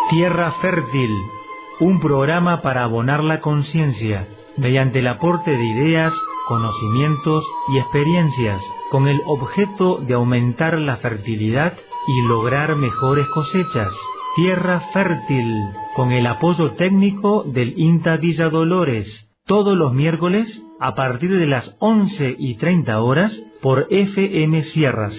Tierra Fértil, un programa para abonar la conciencia, mediante el aporte de ideas, conocimientos y experiencias, con el objeto de aumentar la fertilidad y lograr mejores cosechas. Tierra Fértil, con el apoyo técnico del INTA Villa Dolores, todos los miércoles a partir de las 11:30 horas por FM Sierras.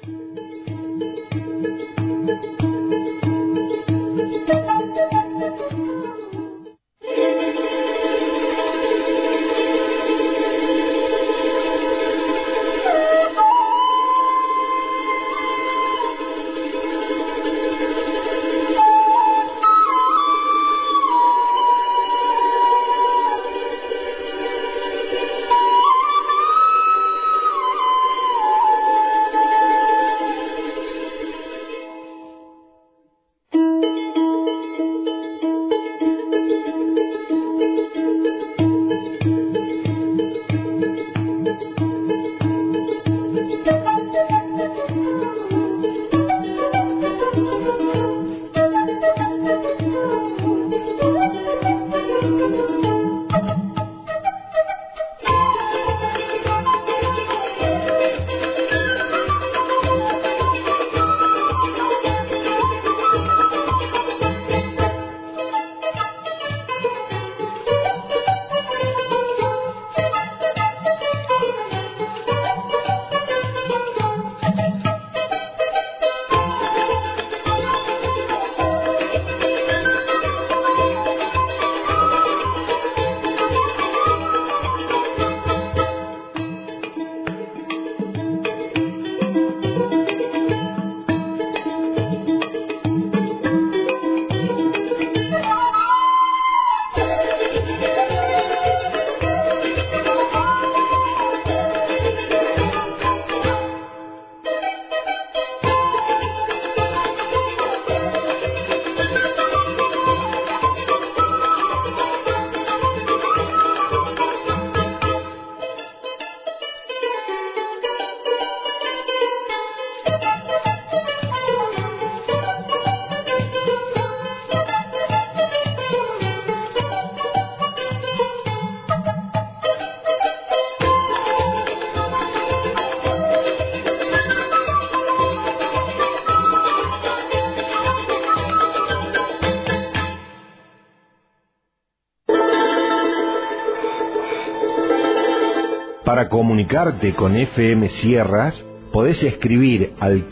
Para comunicarte con FM Sierras, podés escribir al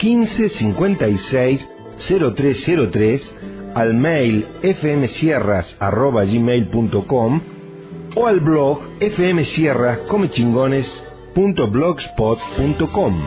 1556 0303, al mail fmsierras@gmail.com o al blog fmsierrascomechingones.blogspot.com.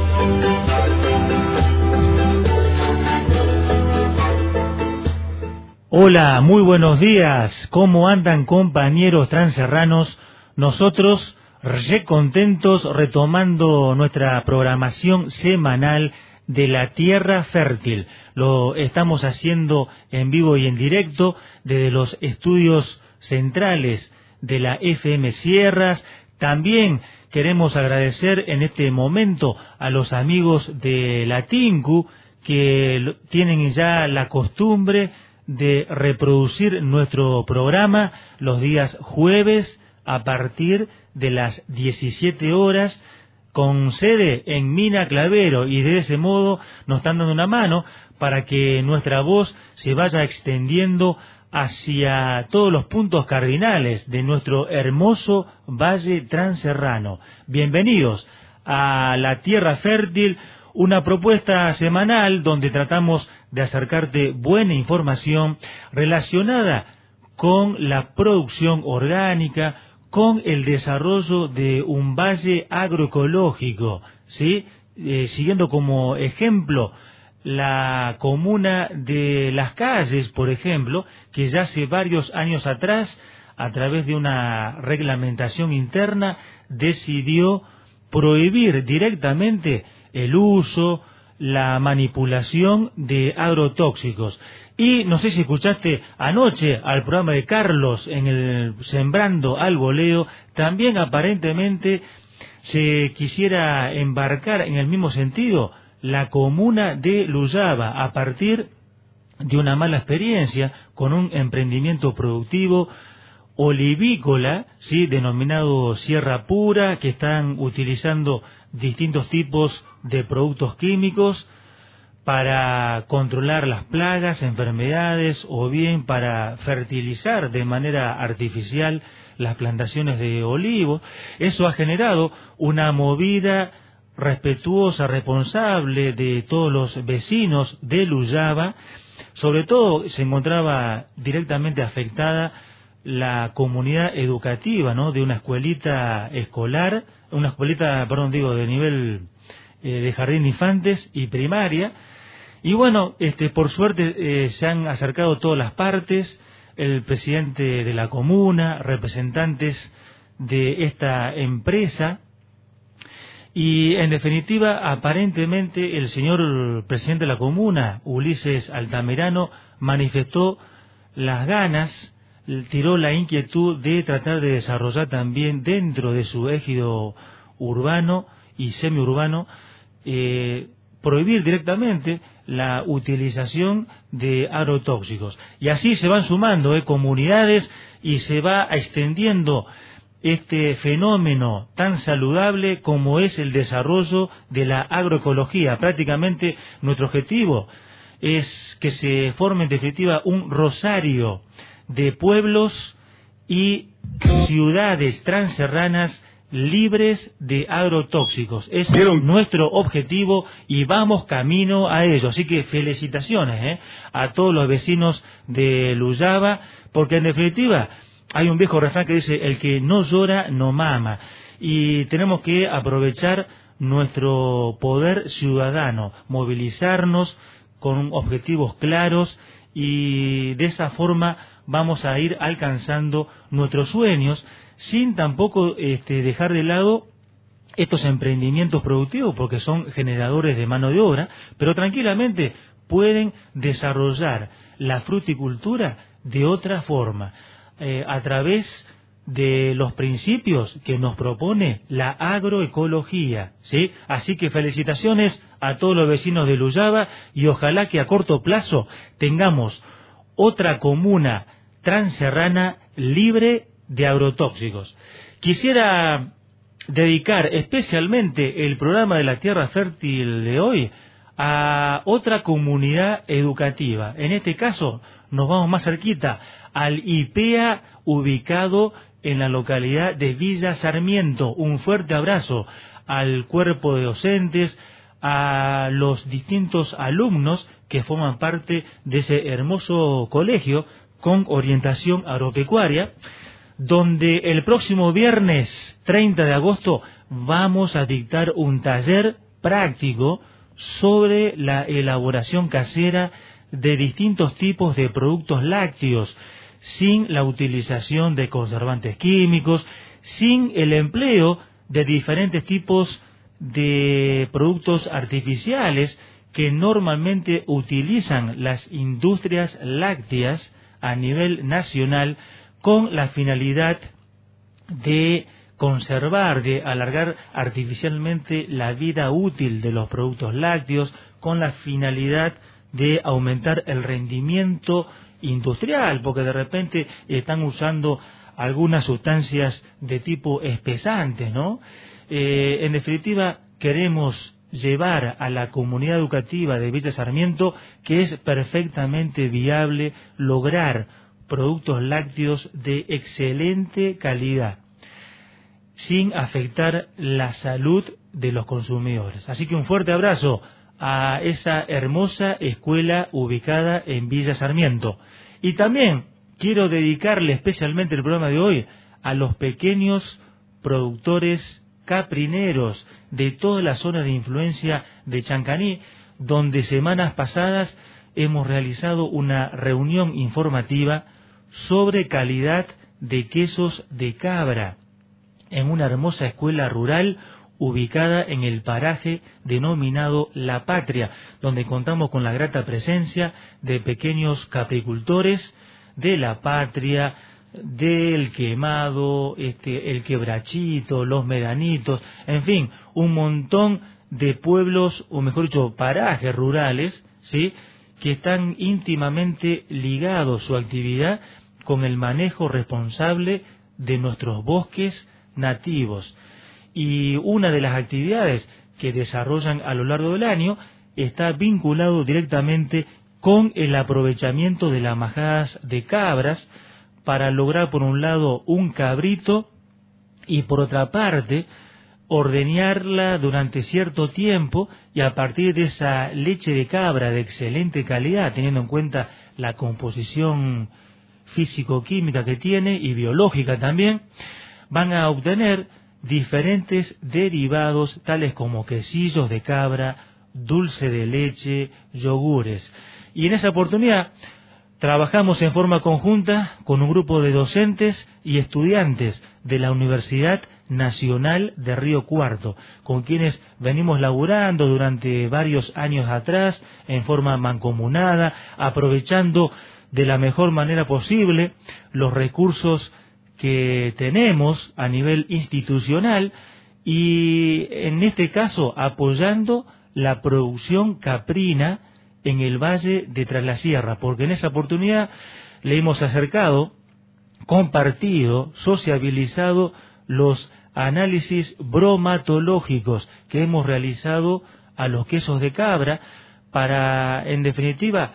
Hola, muy buenos días. ¿Cómo andan, compañeros transerranos? Nosotros contentos retomando nuestra programación semanal de la Tierra Fértil. Lo estamos haciendo en vivo y en directo desde los estudios centrales de la FM Sierras. También queremos agradecer en este momento a los amigos de la TINCU que tienen ya la costumbre de reproducir nuestro programa los días jueves a partir de las 17 horas, con sede en Mina Clavero, y de ese modo nos están dando una mano para que nuestra voz se vaya extendiendo hacia todos los puntos cardinales de nuestro hermoso Valle Transerrano. Bienvenidos a la Tierra Fértil, una propuesta semanal donde tratamos de acercarte buena información relacionada con la producción orgánica, con el desarrollo de un valle agroecológico, ¿sí? Siguiendo como ejemplo la comuna de Las Calles, por ejemplo, que ya hace varios años atrás, a través de una reglamentación interna, decidió prohibir directamente el uso, la manipulación de agrotóxicos. Y no sé si escuchaste anoche al programa de Carlos en el Sembrando al Voleo, también aparentemente se quisiera embarcar en el mismo sentido la comuna de Luyaba a partir de una mala experiencia con un emprendimiento productivo olivícola, ¿sí?, denominado Sierra Pura, que están utilizando distintos tipos de productos químicos para controlar las plagas, enfermedades, o bien para fertilizar de manera artificial las plantaciones de olivos. Eso ha generado una movida respetuosa, responsable de todos los vecinos de Luyaba. Sobre todo se encontraba directamente afectada la comunidad educativa, ¿no?, de una escuelita escolar, de nivel de jardín de infantes y primaria. Y bueno, por suerte se han acercado todas las partes, el presidente de la comuna, representantes de esta empresa, y en definitiva, aparentemente el señor presidente de la comuna, Ulises Altamirano, manifestó las ganas, tiró la inquietud de tratar de desarrollar también dentro de su ejido urbano y semiurbano, prohibir directamente la utilización de agrotóxicos. Y así se van sumando comunidades y se va extendiendo este fenómeno tan saludable como es el desarrollo de la agroecología. Prácticamente nuestro objetivo es que se forme en definitiva un rosario de pueblos y ciudades transerranas libres de agrotóxicos. Ese es nuestro objetivo y vamos camino a ello. Así que felicitaciones a todos los vecinos de Luyaba, porque en definitiva hay un viejo refrán que dice: el que no llora no mama, y tenemos que aprovechar nuestro poder ciudadano, movilizarnos con objetivos claros, y de esa forma vamos a ir alcanzando nuestros sueños, sin tampoco dejar de lado estos emprendimientos productivos, porque son generadores de mano de obra, pero tranquilamente pueden desarrollar la fruticultura de otra forma, a través de los principios que nos propone la agroecología, ¿sí? Así que felicitaciones a todos los vecinos de Luyaba, y ojalá que a corto plazo tengamos otra comuna transerrana libre de agrotóxicos. Quisiera dedicar especialmente el programa de la Tierra Fértil de hoy a otra comunidad educativa. En este caso nos vamos más cerquita, al IPEA, ubicado en la localidad de Villa Sarmiento. Un fuerte abrazo al cuerpo de docentes, a los distintos alumnos que forman parte de ese hermoso colegio con orientación agropecuaria, donde el próximo viernes 30 de agosto vamos a dictar un taller práctico sobre la elaboración casera de distintos tipos de productos lácteos, sin la utilización de conservantes químicos, sin el empleo de diferentes tipos de productos artificiales que normalmente utilizan las industrias lácteas a nivel nacional, con la finalidad de conservar, de alargar artificialmente la vida útil de los productos lácteos, con la finalidad de aumentar el rendimiento industrial, porque de repente están usando algunas sustancias de tipo espesante, ¿no? En definitiva, queremos llevar a la comunidad educativa de Villa Sarmiento que es perfectamente viable lograr productos lácteos de excelente calidad, sin afectar la salud de los consumidores. Así que un fuerte abrazo a esa hermosa escuela ubicada en Villa Sarmiento. Y también quiero dedicarle especialmente el programa de hoy a los pequeños productores caprineros de toda la zona de influencia de Chancaní, donde semanas pasadas hemos realizado una reunión informativa sobre calidad de quesos de cabra en una hermosa escuela rural ubicada en el paraje denominado La Patria, donde contamos con la grata presencia de pequeños capricultores de La Patria, del Quemado, el Quebrachito, los Medanitos, en fin, un montón de pueblos, o mejor dicho, parajes rurales, ¿sí?, que están íntimamente ligados su actividad con el manejo responsable de nuestros bosques nativos. Y una de las actividades que desarrollan a lo largo del año está vinculado directamente con el aprovechamiento de las majadas de cabras para lograr, por un lado, un cabrito y por otra parte ordeñarla durante cierto tiempo, y a partir de esa leche de cabra de excelente calidad, teniendo en cuenta la composición físico-química que tiene y biológica también, van a obtener diferentes derivados tales como quesillos de cabra, dulce de leche, yogures. Y en esa oportunidad trabajamos en forma conjunta con un grupo de docentes y estudiantes de la Universidad Nacional de Río Cuarto, con quienes venimos laburando durante varios años atrás en forma mancomunada, aprovechando de la mejor manera posible los recursos que tenemos a nivel institucional y en este caso apoyando la producción caprina en el Valle de Tras la Sierra, porque en esa oportunidad le hemos acercado, compartido, sociabilizado los análisis bromatológicos que hemos realizado a los quesos de cabra para, en definitiva,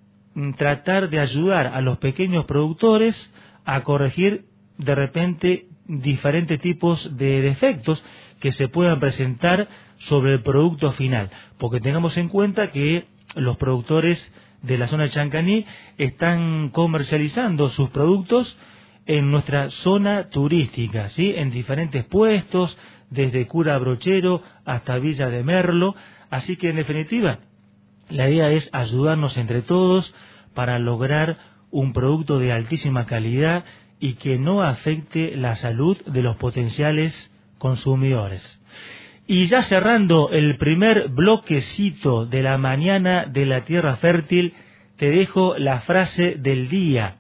tratar de ayudar a los pequeños productores a corregir de repente diferentes tipos de defectos que se puedan presentar sobre el producto final, porque tengamos en cuenta que los productores de la zona de Chancaní están comercializando sus productos en nuestra zona turística, ¿sí? En diferentes puestos, desde Cura Brochero hasta Villa de Merlo, así que en definitiva la idea es ayudarnos entre todos para lograr un producto de altísima calidad y que no afecte la salud de los potenciales consumidores. Y ya cerrando el primer bloquecito de la mañana de la tierra fértil, te dejo la frase del día.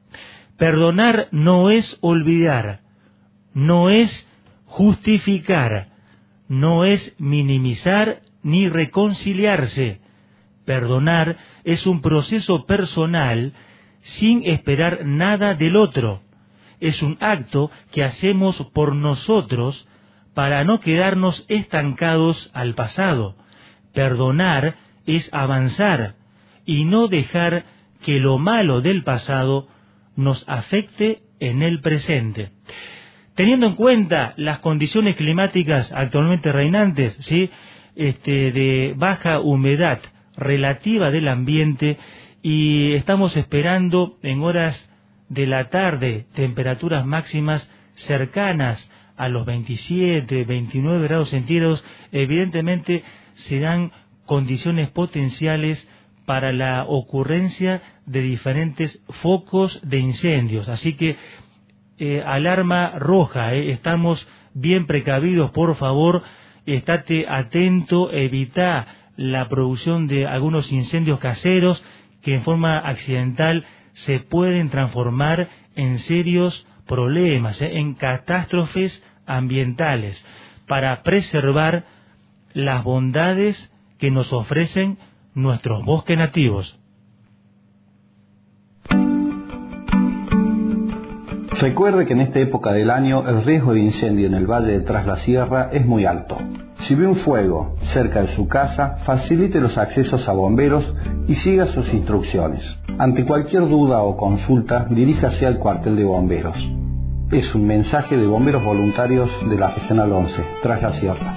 Perdonar no es olvidar, no es justificar, no es minimizar ni reconciliarse. Perdonar es un proceso personal sin esperar nada del otro. Es un acto que hacemos por nosotros para no quedarnos estancados al pasado. Perdonar es avanzar y no dejar que lo malo del pasado nos afecte en el presente. Teniendo en cuenta las condiciones climáticas actualmente reinantes, ¿sí? De baja humedad relativa del ambiente, y estamos esperando en horas de la tarde temperaturas máximas cercanas a los 27, 29 grados centígrados, evidentemente se dan condiciones potenciales para la ocurrencia de diferentes focos de incendios. Así que alarma roja, estamos bien precavidos, por favor, estate atento, evita la producción de algunos incendios caseros que en forma accidental se pueden transformar en serios problemas, en catástrofes ambientales, para preservar las bondades que nos ofrecen nuestros bosques nativos. Recuerde que en esta época del año el riesgo de incendio en el Valle de Tras la Sierra es muy alto. Si ve un fuego cerca de su casa, facilite los accesos a bomberos y siga sus instrucciones. Ante cualquier duda o consulta, diríjase al cuartel de bomberos. Es un mensaje de bomberos voluntarios de la Regional 11, Tras la Sierra.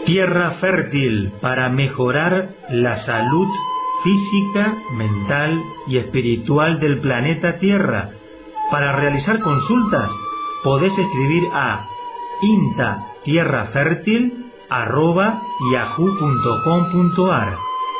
Tierra fértil para mejorar la salud física, mental y espiritual del planeta Tierra. Para realizar consultas podés escribir a intatierrafertil@yahoo.com.ar.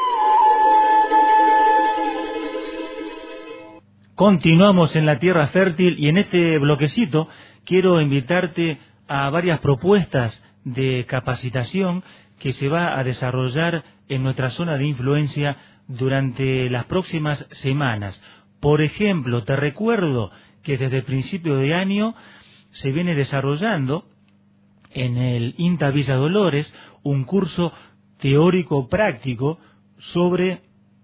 Continuamos en la Tierra Fértil y en este bloquecito quiero invitarte a varias propuestas de capacitación que se va a desarrollar en nuestra zona de influencia durante las próximas semanas. Por ejemplo, te recuerdo que desde el principio de año se viene desarrollando en el INTA Villa Dolores un curso teórico práctico sobre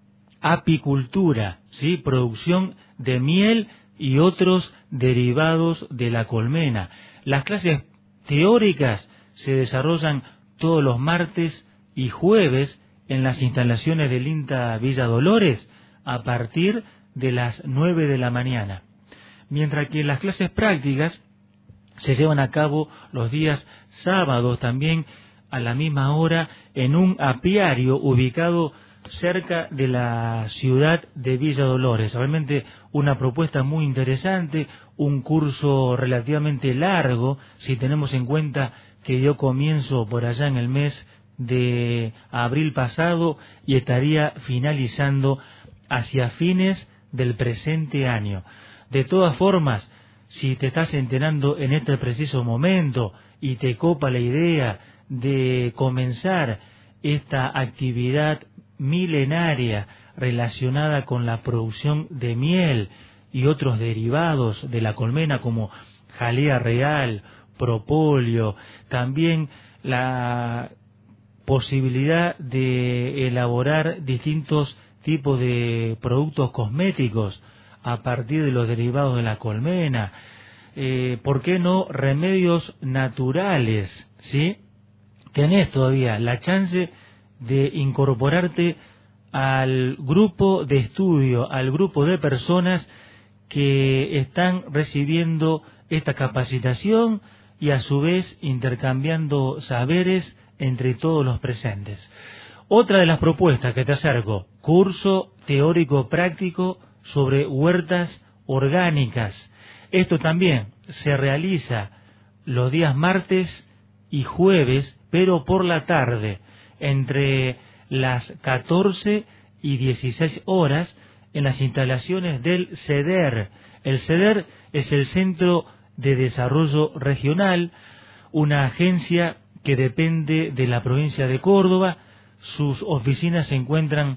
apicultura, ¿sí? Producción de miel y otros derivados de la colmena. Las clases teóricas se desarrollan todos los martes y jueves en las instalaciones del INTA Villa Dolores a partir de las 9 de la mañana. Mientras que las clases prácticas se llevan a cabo los días sábados también a la misma hora en un apiario ubicado cerca de la ciudad de Villa Dolores. Realmente una propuesta muy interesante, un curso relativamente largo, si tenemos en cuenta que yo comienzo por allá en el mes de abril pasado y estaría finalizando hacia fines del presente año. De todas formas, si te estás enterando en este preciso momento y te copa la idea de comenzar esta actividad milenaria relacionada con la producción de miel y otros derivados de la colmena como jalea real, propóleo, también la posibilidad de elaborar distintos tipos de productos cosméticos a partir de los derivados de la colmena, ¿por qué no remedios naturales? ¿Sí? Tenés todavía la chance de incorporarte al grupo de estudio, al grupo de personas que están recibiendo esta capacitación y a su vez intercambiando saberes entre todos los presentes. Otra de las propuestas que te acerco, curso teórico práctico sobre huertas orgánicas. Esto también se realiza los días martes y jueves, pero por la tarde, entre las 14 y 16 horas, en las instalaciones del CEDER. El CEDER es el Centro de Desarrollo Regional, una agencia que depende de la provincia de Córdoba. Sus oficinas se encuentran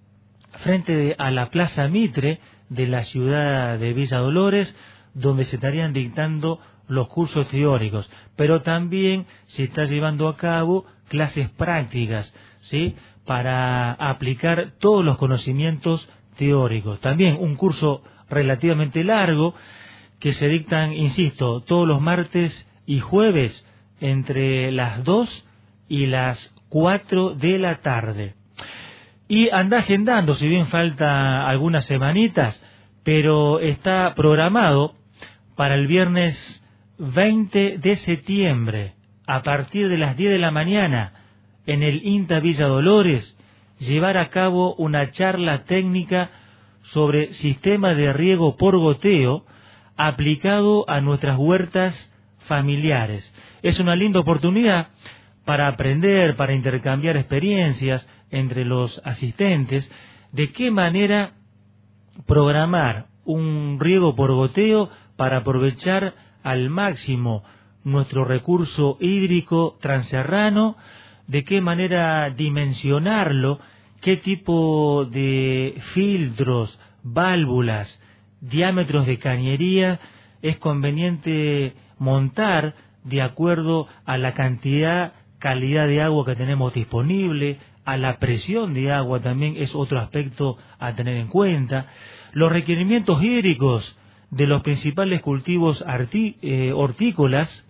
frente a la Plaza Mitre de la ciudad de Villa Dolores, donde se estarían dictando los cursos teóricos, pero también se está llevando a cabo clases prácticas, ¿sí?, para aplicar todos los conocimientos teóricos. También un curso relativamente largo que se dictan, insisto, todos los martes y jueves entre las 2 y las 4 de la tarde. Y anda agendando, si bien falta algunas semanitas, pero está programado para el viernes 20 de septiembre, a partir de las 10 de la mañana, en el INTA Villa Dolores, llevar a cabo una charla técnica sobre sistema de riego por goteo aplicado a nuestras huertas familiares. Es una linda oportunidad para aprender, para intercambiar experiencias entre los asistentes, de qué manera programar un riego por goteo para aprovechar al máximo nuestro recurso hídrico transerrano, de qué manera dimensionarlo, qué tipo de filtros, válvulas, diámetros de cañería es conveniente montar de acuerdo a la calidad de agua que tenemos disponible, a la presión de agua también es otro aspecto a tener en cuenta, los requerimientos hídricos de los principales cultivos hortícolas,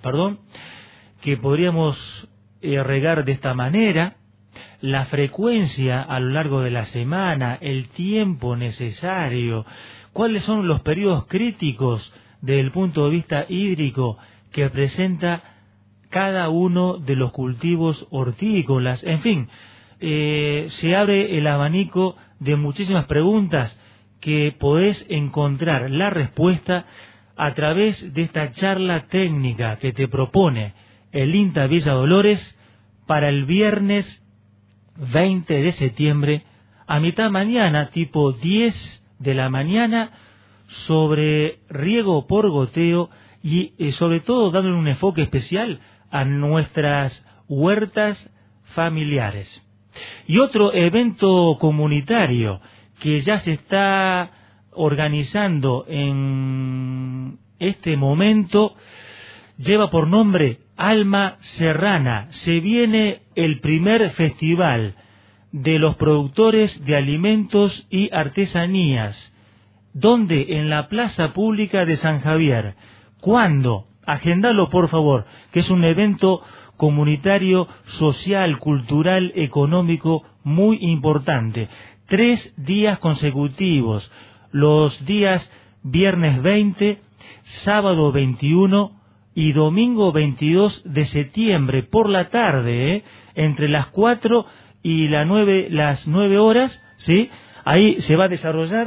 que podríamos regar de esta manera, la frecuencia a lo largo de la semana, el tiempo necesario, cuáles son los periodos críticos desde el punto de vista hídrico que presenta cada uno de los cultivos hortícolas. En fin, se abre el abanico de muchísimas preguntas que podés encontrar la respuesta a través de esta charla técnica que te propone el INTA Villa Dolores para el viernes 20 de septiembre a mitad mañana, tipo 10 de la mañana, sobre riego por goteo y sobre todo dándole un enfoque especial a nuestras huertas familiares. Y otro evento comunitario que ya se está organizando en este momento lleva por nombre Alma Serrana. Se viene el primer festival de los productores de alimentos y artesanías. ¿Dónde? En la Plaza Pública de San Javier. ¿Cuándo? Agendalo, por favor, que es un evento comunitario, social, cultural, económico muy importante. 3 días consecutivos, los días viernes 20, sábado 21 y domingo 22 de septiembre por la tarde, entre las 4 y las 9 horas, ¿sí? Ahí se va a desarrollar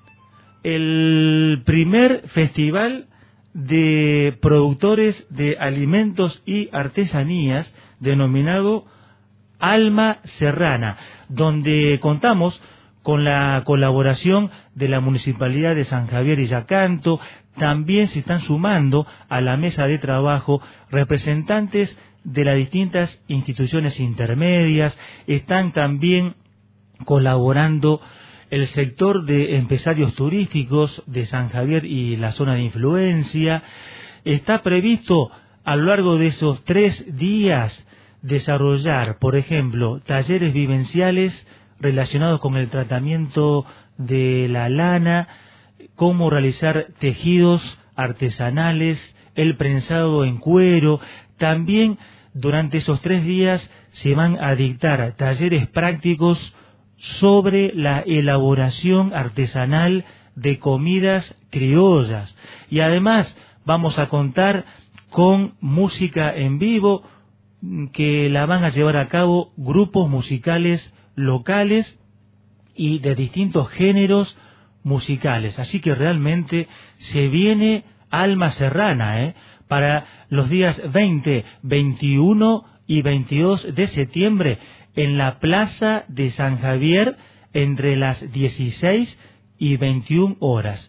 el primer festival de productores de alimentos y artesanías denominado Alma Serrana, donde contamos con la colaboración de la Municipalidad de San Javier y Yacanto. También se están sumando a la mesa de trabajo representantes de las distintas instituciones intermedias. Están también colaborando el sector de empresarios turísticos de San Javier y la zona de influencia. Está previsto a lo largo de esos 3 días desarrollar, por ejemplo, talleres vivenciales relacionados con el tratamiento de la lana, cómo realizar tejidos artesanales, el prensado en cuero. También durante esos 3 días se van a dictar talleres prácticos sobre la elaboración artesanal de comidas criollas. Y además vamos a contar con música en vivo que la van a llevar a cabo grupos musicales locales y de distintos géneros musicales. Así que realmente se viene Alma Serrana, para los días 20, 21 y 22 de septiembre en la Plaza de San Javier entre las 16 y 21 horas.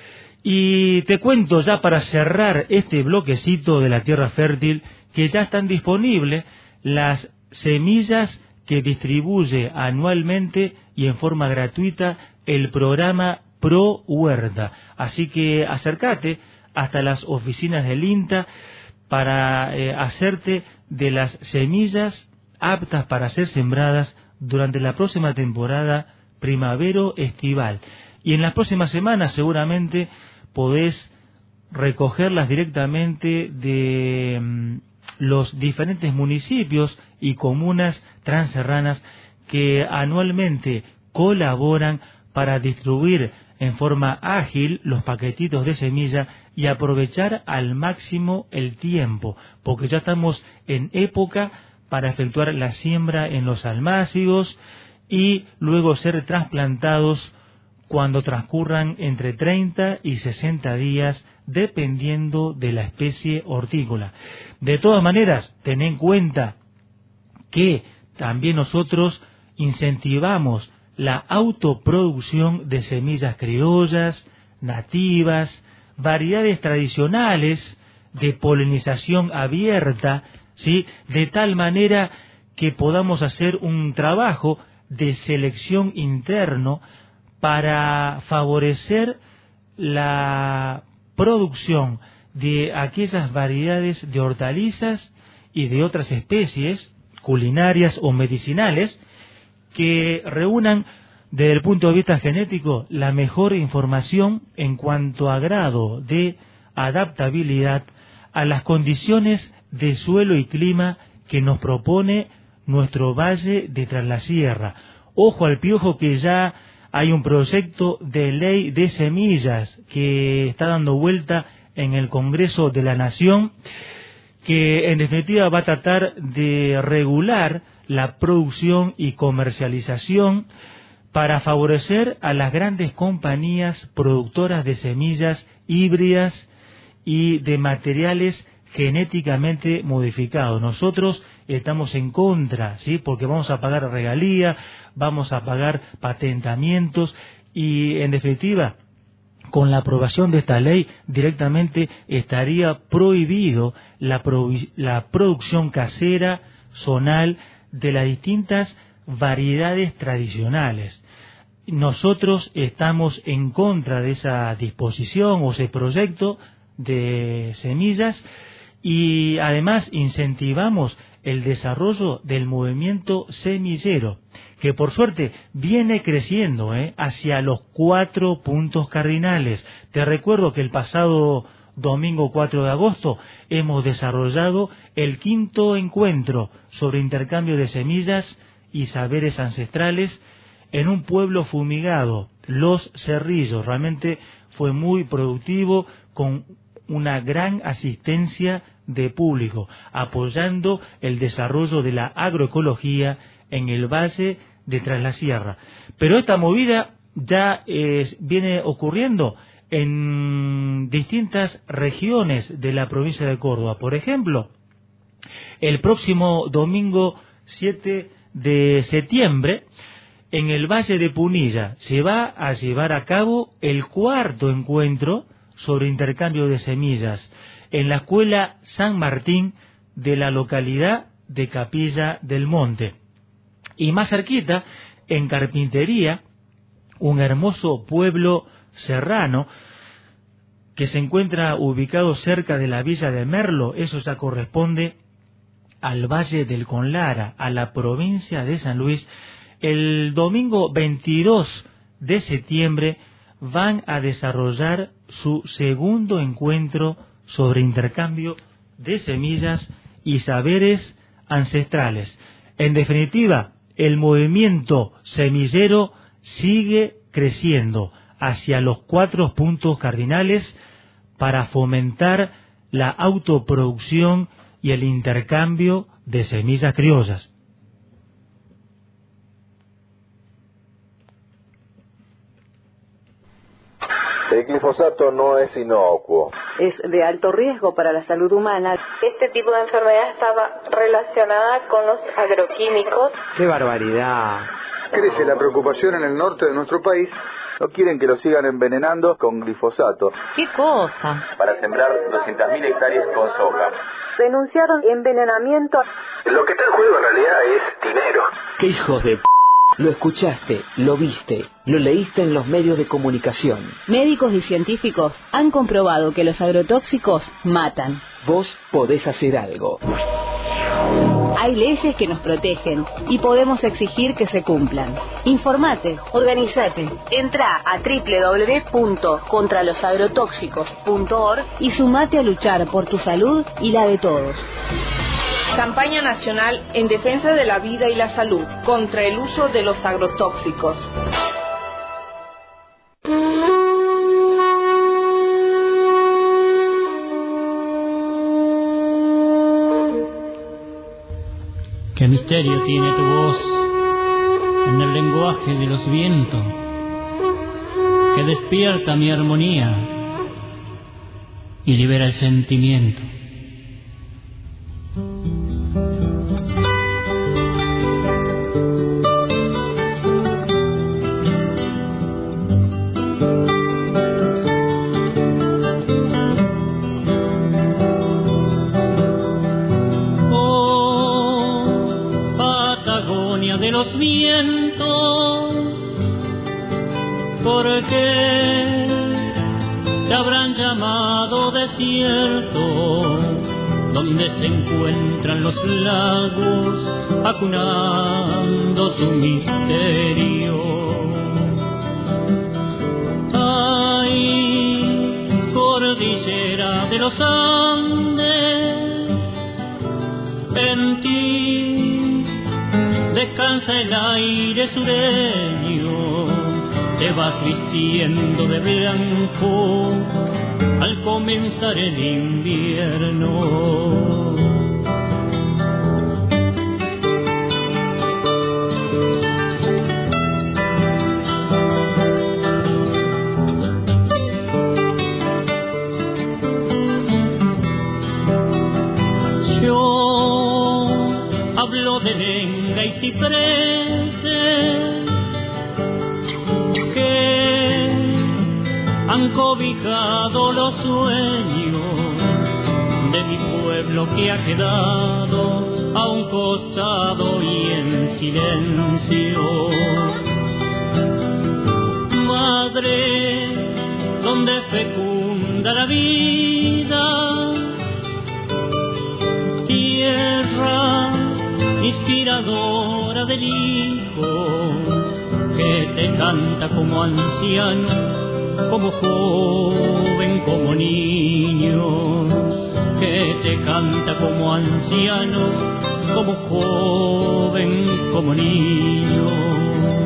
Y te cuento ya para cerrar este bloquecito de la tierra fértil que ya están disponibles las semillas que distribuye anualmente y en forma gratuita el programa Pro Huerta. Así que acércate hasta las oficinas del INTA para hacerte de las semillas aptas para ser sembradas durante la próxima temporada primavero-estival. Y en las próximas semanas seguramente podés recogerlas directamente de los diferentes municipios y comunas transerranas que anualmente colaboran para distribuir en forma ágil los paquetitos de semilla y aprovechar al máximo el tiempo, porque ya estamos en época para efectuar la siembra en los almácigos y luego ser trasplantados cuando transcurran entre 30 y 60 días, dependiendo de la especie hortícola. De todas maneras, ten en cuenta que también nosotros incentivamos la autoproducción de semillas criollas, nativas, variedades tradicionales de polinización abierta, ¿sí? De tal manera que podamos hacer un trabajo de selección interno para favorecer la producción de aquellas variedades de hortalizas y de otras especies culinarias o medicinales que reúnan desde el punto de vista genético la mejor información en cuanto a grado de adaptabilidad a las condiciones de suelo y clima que nos propone nuestro valle de Tras la Sierra. Ojo al piojo que ya hay un proyecto de ley de semillas que está dando vuelta en el Congreso de la Nación, que en definitiva va a tratar de regular la producción y comercialización para favorecer a las grandes compañías productoras de semillas híbridas y de materiales genéticamente modificados. Nosotros estamos en contra, ¿sí? Porque vamos a pagar regalía, vamos a pagar patentamientos y, en definitiva, con la aprobación de esta ley directamente estaría prohibido la producción casera, zonal, de las distintas variedades tradicionales. Nosotros estamos en contra de esa disposición o ese proyecto de semillas y además incentivamos el desarrollo del movimiento semillero, que por suerte viene creciendo hacia los 4 puntos cardinales. Te recuerdo que el pasado domingo 4 de agosto hemos desarrollado el 5º encuentro sobre intercambio de semillas y saberes ancestrales en un pueblo fumigado, Los Cerrillos. Realmente fue muy productivo, con una gran asistencia de público, apoyando el desarrollo de la agroecología en el valle de Tras la Sierra. Pero esta movida ya viene ocurriendo en distintas regiones de la provincia de Córdoba. Por ejemplo, el próximo domingo 7 de septiembre, en el Valle de Punilla, se va a llevar a cabo el 4º encuentro sobre intercambio de semillas en la Escuela San Martín de la localidad de Capilla del Monte. Y más cerquita, en Carpintería, un hermoso pueblo serrano que se encuentra ubicado cerca de la villa de Merlo. Eso ya corresponde al Valle del Conlara, a la provincia de San Luis. El domingo 22 de septiembre van a desarrollar su 2º encuentro sobre intercambio de semillas y saberes ancestrales. En definitiva, el movimiento semillero sigue creciendo hacia los 4 puntos cardinales para fomentar la autoproducción y el intercambio de semillas criollas. El glifosato no es inocuo. Es de alto riesgo para la salud humana. Este tipo de enfermedad estaba relacionada con los agroquímicos. ¡Qué barbaridad! Crece la preocupación en el norte de nuestro país. No quieren que lo sigan envenenando con glifosato. ¡Qué cosa! Para sembrar 200.000 hectáreas con soja. Denunciaron envenenamiento. Lo que está en juego en realidad es dinero. ¡Qué hijos de p***! Lo escuchaste, lo viste, lo leíste en los medios de comunicación. Médicos y científicos han comprobado que los agrotóxicos matan. Vos podés hacer algo. Hay leyes que nos protegen y podemos exigir que se cumplan. Informate, organizate. Entra a www.contralosagrotóxicos.org y sumate a luchar por tu salud y la de todos. Campaña nacional en defensa de la vida y la salud contra el uso de los agrotóxicos. Qué misterio tiene tu voz en el lenguaje de los vientos, que despierta mi armonía y libera el sentimiento. Los vientos, ¿por qué te habrán llamado desierto? Donde se encuentran los lagos acunando su misterio. Ay, cordillera de los Andes, en ti descansa el aire sureño, te vas vistiendo de blanco al comenzar el invierno. cobijado los sueños de mi pueblo que ha quedado a un costado y en silencio. Madre, donde fecunda la vida, tierra inspiradora del hijo que te canta como anciano, como joven, como niño, que te canta como anciano, como joven, como niño.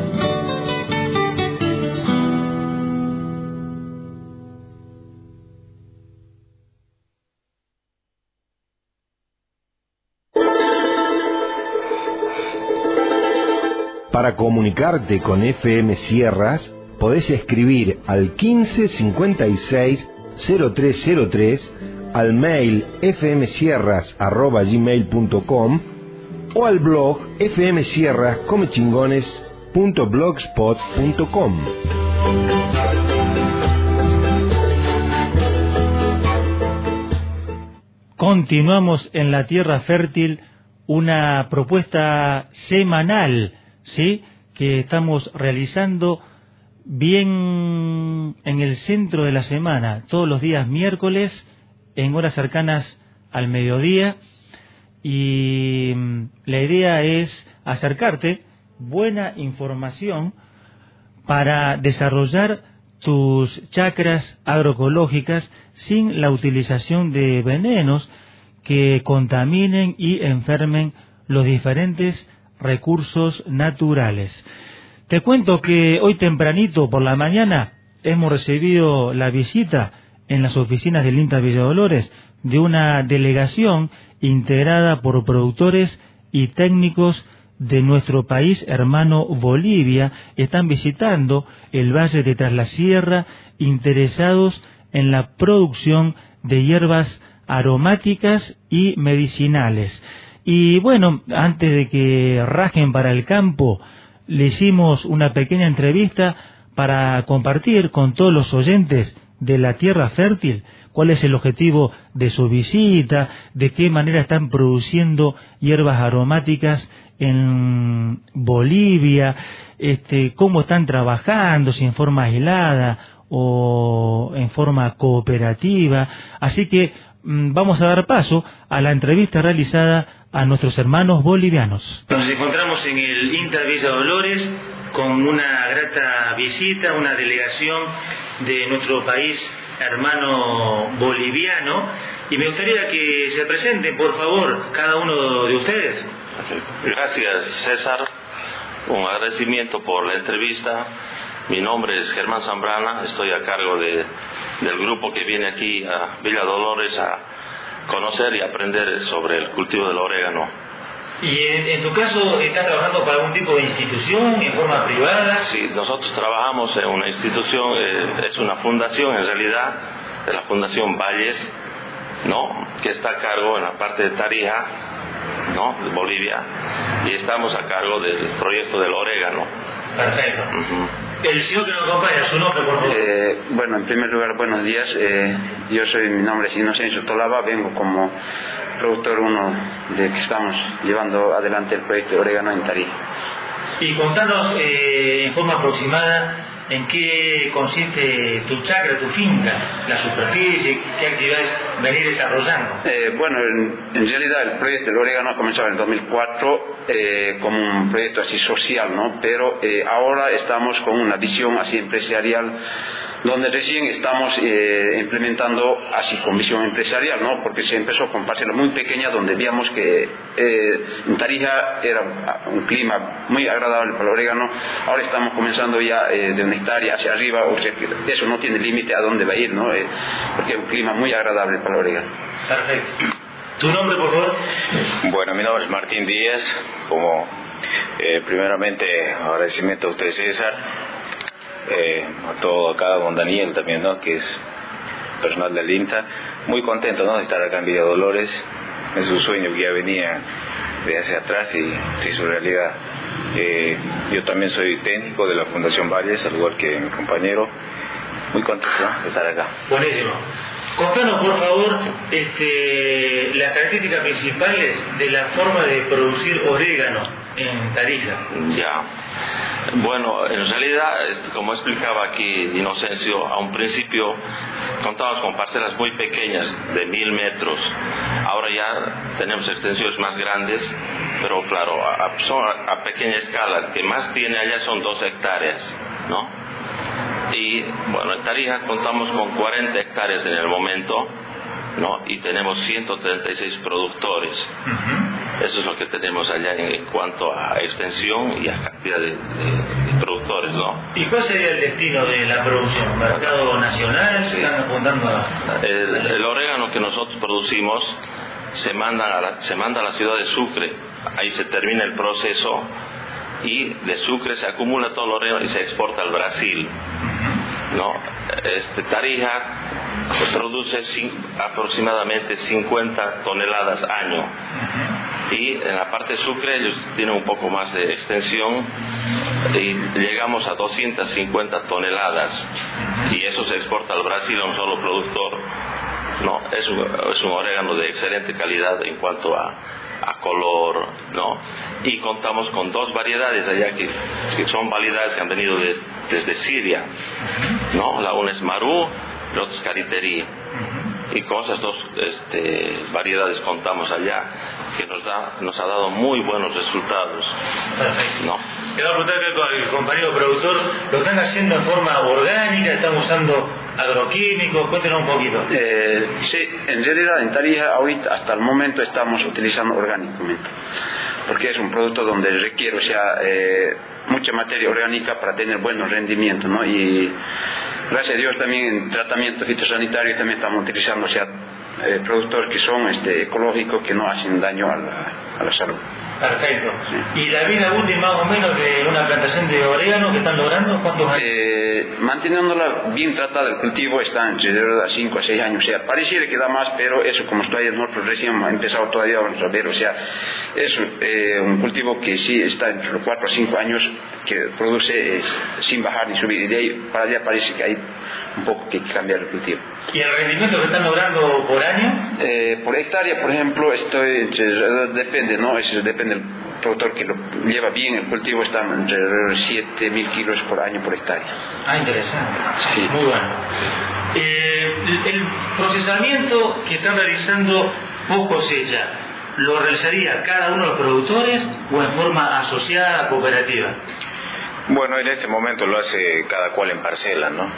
Para comunicarte con FM Sierras, podés escribir al 1556 0303, al mail fmsierras@gmail.com o al blog fmsierrascomechingones.blogspot.com. Continuamos en la Tierra Fértil, una propuesta semanal, ¿sí?, que estamos realizando bien en el centro de la semana, todos los días miércoles, en horas cercanas al mediodía, y la idea es acercarte buena información para desarrollar tus chacras agroecológicas sin la utilización de venenos que contaminen y enfermen los diferentes recursos naturales. Te cuento que hoy tempranito por la mañana hemos recibido la visita en las oficinas del INTA Villa Dolores de una delegación integrada por productores y técnicos de nuestro país hermano Bolivia. Están visitando el Valle de Tras la Sierra, interesados en la producción de hierbas aromáticas y medicinales. Y bueno, antes de que rajen para el campo, le hicimos una pequeña entrevista para compartir con todos los oyentes de la Tierra Fértil cuál es el objetivo de su visita, de qué manera están produciendo hierbas aromáticas en Bolivia, cómo están trabajando, si en forma aislada o en forma cooperativa. Así que vamos a dar paso a la entrevista realizada a nuestros hermanos bolivianos. Nos encontramos en el INTA Villa Dolores con una grata visita, una delegación de nuestro país hermano boliviano, y me gustaría que se presenten, por favor, cada uno de ustedes. Gracias, César. Un agradecimiento por la entrevista. Mi nombre es Germán Zambrana, estoy a cargo del grupo que viene aquí a Villa Dolores a conocer y aprender sobre el cultivo del orégano. ¿Y en tu caso estás trabajando para algún tipo de institución, en forma privada? Sí, nosotros trabajamos en una institución, es una fundación en realidad, de la Fundación Valles, ¿no?, que está a cargo en la parte de Tarija, ¿no?, de Bolivia, y estamos a cargo del proyecto del orégano. Perfecto. El señor que nos acompaña, su nombre, por favor. Bueno, en primer lugar, buenos días. Mi nombre es Inocencio Tolaba, vengo como productor uno de que estamos llevando adelante el proyecto de orégano en Tarija. Y contanos en forma aproximada en qué consiste tu chacra, tu finca, la superficie, qué actividades venir desarrollando. Bueno, en realidad el proyecto del orégano ha comenzado en el 2004 como un proyecto así social, ¿no? Pero ahora estamos con una visión así empresarial, donde recién estamos implementando así con visión empresarial, ¿no? Porque se empezó con parcelas muy pequeñas donde veíamos que en Tarija era un clima muy agradable para el orégano. Ahora estamos comenzando ya de una hectárea hacia arriba, o sea, eso no tiene límite a dónde va a ir, ¿no? Porque es un clima muy agradable para el orégano. Perfecto. ¿Tu nombre, por favor? Bueno, mi nombre es Martín Díaz. Primeramente agradecimiento a usted, César, a todo acá, a don Daniel también, ¿no?, que es personal del INTA. Muy contento, ¿no?, de estar acá en Villa Dolores. Es un sueño que ya venía de hacia atrás y se hizo realidad. Yo también soy técnico de la Fundación Valles, al igual que mi compañero, muy contento, ¿no?, de estar acá. Buenísimo. Contanos, por favor, las características principales de la forma de producir orégano en Tarija. Ya. Bueno, en realidad, como explicaba aquí Inocencio, a un principio contábamos con parcelas muy pequeñas, de 1000 metros. Ahora ya tenemos extensiones más grandes, pero claro, son a pequeña escala. El que más tiene allá son 2 hectáreas, ¿no? Y bueno, en Tarija contamos con 40 hectáreas en el momento, ¿no? Y tenemos 136 productores. Eso es lo que tenemos allá en cuanto a extensión y a cantidad de productores, ¿no? ¿Y cuál sería el destino de la producción? ¿Mercado nacional? Sí. ¿Están apuntando a...? El orégano que nosotros producimos se manda a la ciudad de Sucre. Ahí se termina el proceso y de Sucre se acumula todo el orégano y se exporta al Brasil, ¿no? Tarija produce aproximadamente 50 toneladas año. Y en la parte de Sucre ellos tienen un poco más de extensión y llegamos a 250 toneladas y eso se exporta al Brasil a un solo productor. No, es un orégano de excelente calidad en cuanto a color, ¿no? Y contamos con 2 variedades allá que son variedades que han venido desde Siria, ¿no? La una es Marú, la otra es Cariteri. Y con esas 2 variedades contamos allá, que nos ha dado muy buenos resultados. Perfecto. ¿No? Quiero preguntar con el compañero productor, ¿lo están haciendo en forma orgánica? ¿Están usando agroquímicos? Cuéntenos un poquito. Sí, en realidad en Tarija ahorita hasta el momento estamos utilizando orgánicamente, porque es un producto donde requiere, mucha materia orgánica para tener buenos rendimientos, ¿no? Y gracias a Dios también en tratamiento fitosanitario también estamos utilizando, productos que son ecológicos, que no hacen daño a la salud. Perfecto. ¿Y la vida útil más o menos de una plantación de orégano que están logrando? ¿Cuántos años? Manteniéndola bien tratada, el cultivo está entre 5 a 6 años. Pareciera que da más, pero eso, como todavía nosotros recién hemos empezado todavía a ver, es un cultivo que sí está entre los 4 a 5 años, que produce sin bajar ni subir, y de ahí para allá parece que hay un poco que cambiar el cultivo. ¿Y el rendimiento que están logrando por año? Por hectárea, por ejemplo, depende, ¿no? Eso depende del productor que lo lleva bien. El cultivo está entre 7.000 kilos por año por hectárea. Ah, interesante. Sí. Muy bueno. El procesamiento que están realizando post cosecha, ¿lo realizaría cada uno de los productores o en forma asociada, cooperativa? Bueno, en este momento lo hace cada cual en parcela, ¿no?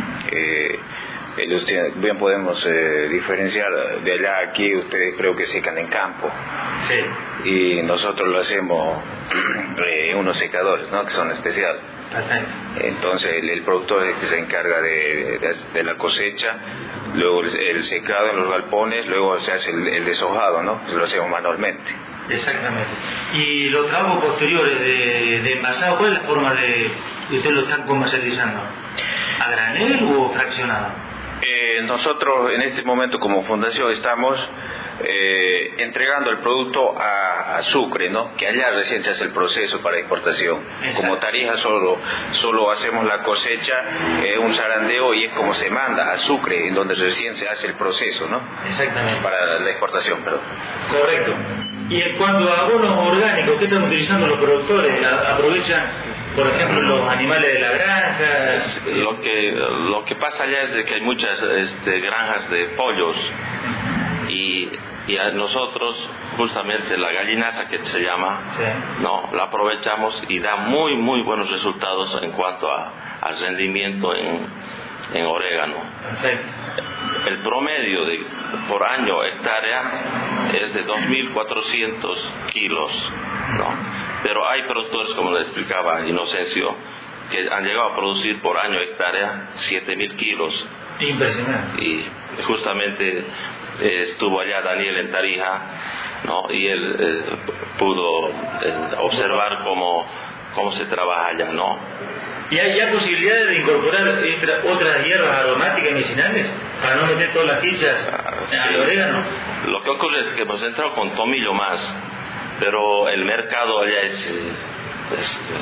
Ellos bien podemos diferenciar de allá a aquí. Ustedes creo que secan en campo, sí, y nosotros lo hacemos en unos secadores, ¿no?, que son especiales. Perfecto. Entonces el productor es el que se encarga de la cosecha, luego el secado en los galpones, luego se hace el deshojado, ¿no? Lo hacemos manualmente. Exactamente. ¿Y los trabajos posteriores de envasado, cuál es la forma de ustedes lo están comercializando? ¿A granel o fraccionado? Nosotros en este momento como fundación estamos entregando el producto a Sucre, ¿no?, que allá recién se hace el proceso para exportación. Exacto. Como Tarija solo hacemos la cosecha, un zarandeo, y es como se manda a Sucre, en donde recién se hace el proceso, ¿no? Exactamente. Para la exportación, perdón. Correcto. Y en cuanto a abonos orgánicos, ¿qué están utilizando los productores? ¿Aprovechan, por ejemplo, los animales de la granja? Lo que pasa allá es de que hay muchas granjas de pollos, y a nosotros justamente la gallinaza, que se llama, sí, no, la aprovechamos y da muy muy buenos resultados en cuanto al rendimiento en orégano. Perfecto. El promedio por año hectárea es de 2.400 kilos, ¿no? Pero hay productores, como le explicaba Inocencio, que han llegado a producir por año hectárea 7.000 kilos. Impresionante. Y justamente estuvo allá Daniel en Tarija, ¿no? Y él pudo observar cómo se trabaja allá, ¿no? ¿Y hay posibilidades de incorporar otras hierbas aromáticas y medicinales para no meter todas las fichas al orégano? Lo que ocurre es que hemos entrado con tomillo más, pero el mercado allá es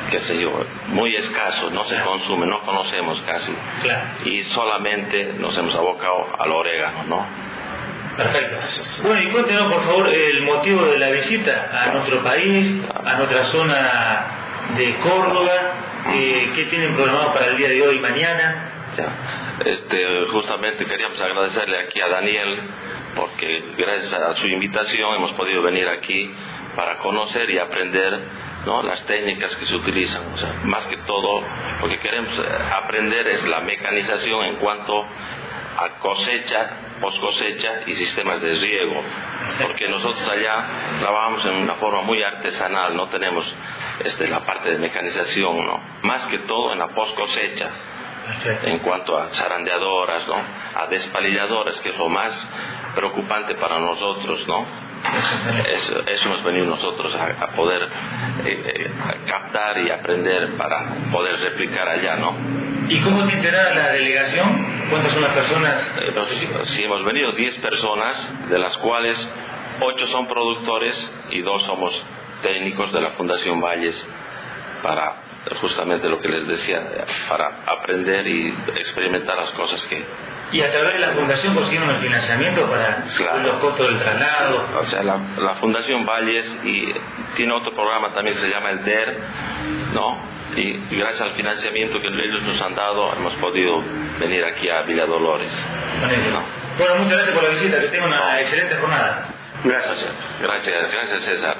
qué sé yo, muy escaso, no se consume, no conocemos casi. Claro. Y solamente nos hemos abocado al orégano, ¿no? Perfecto. Bueno, y cuéntenos por favor el motivo de la visita a nuestro país, a nuestra zona de Córdoba, qué tienen programado para el día de hoy y mañana. Ya. Justamente queríamos agradecerle aquí a Daniel, porque gracias a su invitación hemos podido venir aquí para conocer y aprender, ¿no?, las técnicas que se utilizan. O sea, más que todo lo que queremos aprender es la mecanización en cuanto a cosecha, post cosecha y sistemas de riego, porque nosotros allá trabajamos en una forma muy artesanal, no tenemos la parte de mecanización, ¿no? Más que todo en la post cosecha. En cuanto a zarandeadoras, ¿no?, a despalilladoras, que es lo más preocupante para nosotros, ¿no? Eso hemos venido nosotros a poder captar y aprender para poder replicar allá, ¿no? ¿Y cómo te integra la delegación? ¿Cuántas son las personas? Sí, hemos venido 10 personas, de las cuales 8 son productores y 2 somos técnicos de la Fundación Valles, para justamente lo que les decía, para aprender y experimentar las cosas que... ¿Y a través de la Fundación consiguieron el financiamiento para los costos del traslado? O sea, la Fundación Valles y tiene otro programa también que se llama el DER, ¿no? Y gracias al financiamiento que ellos nos han dado, hemos podido venir aquí a Villa Dolores. ¿No? Bueno, muchas gracias por la visita, que tenga una excelente jornada. Gracias César.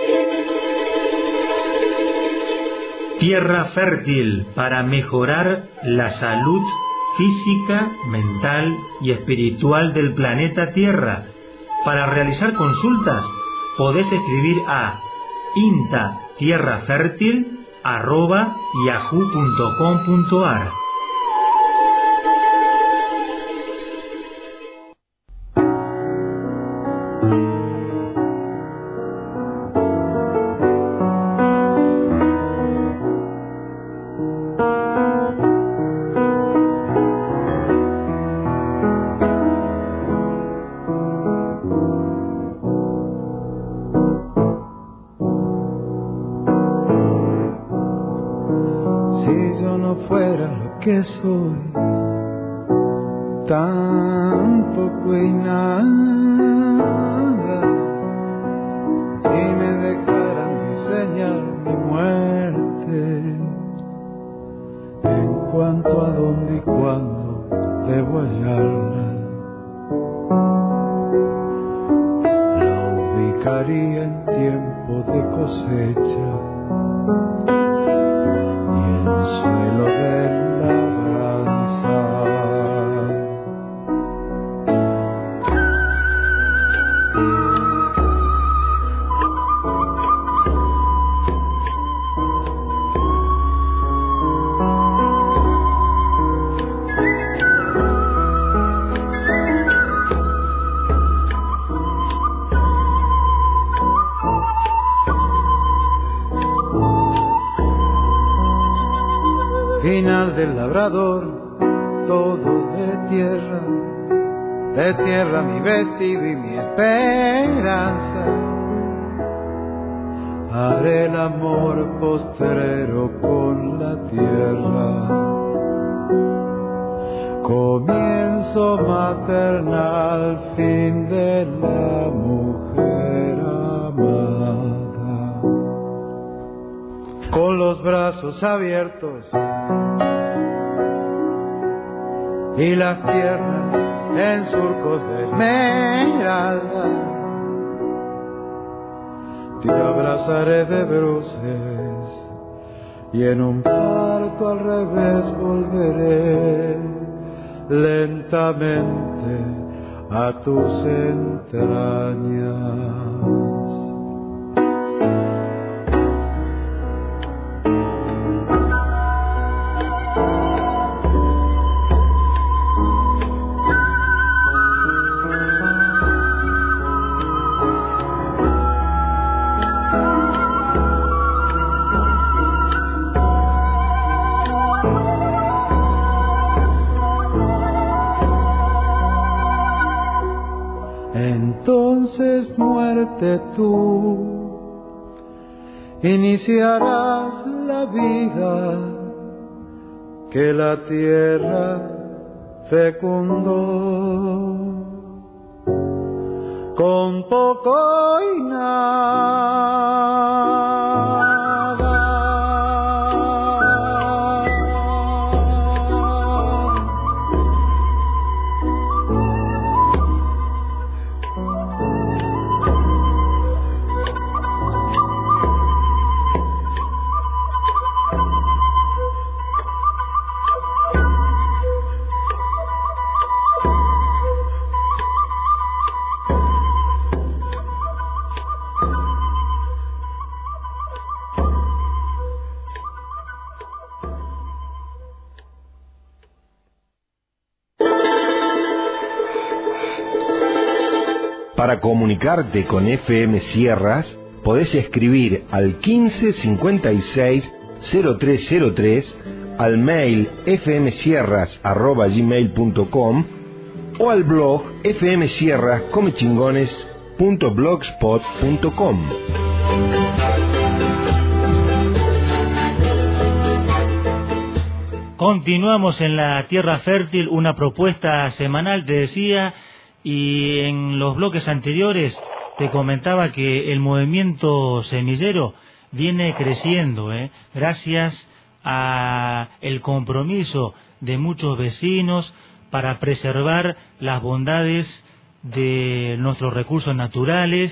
Tierra fértil para mejorar la salud física, mental y espiritual del planeta Tierra. Para realizar consultas podés escribir a intatierrafertil@yahoo.com.ar. Que soy tan poco y nada, si me dejaran diseñar mi muerte, en cuanto a dónde y cuándo debo hallarla, la ubicaría en tiempo de cosecha y en suelo de final del labrador, todo de tierra mi vestido y mi esperanza. Haré el amor postrero con la tierra, comienzo maternal, fin de la mujer amada. Con los brazos abiertos y las piernas en surcos de esmeralda, te abrazaré de bruces y en un parto al revés volveré lentamente a tus entrañas. Entonces muerte tú, iniciarás la la vida que la tierra fecundó. Con poco y nada. Para comunicarte con FM Sierras, podés escribir al 1556 0303, al mail fmsierras@gmail.com o al blog fmsierrascomechingones.blogspot.com. Continuamos en la Tierra Fértil, una propuesta semanal, te decía, y en los bloques anteriores te comentaba que el movimiento semillero viene creciendo, gracias a el compromiso de muchos vecinos para preservar las bondades de nuestros recursos naturales.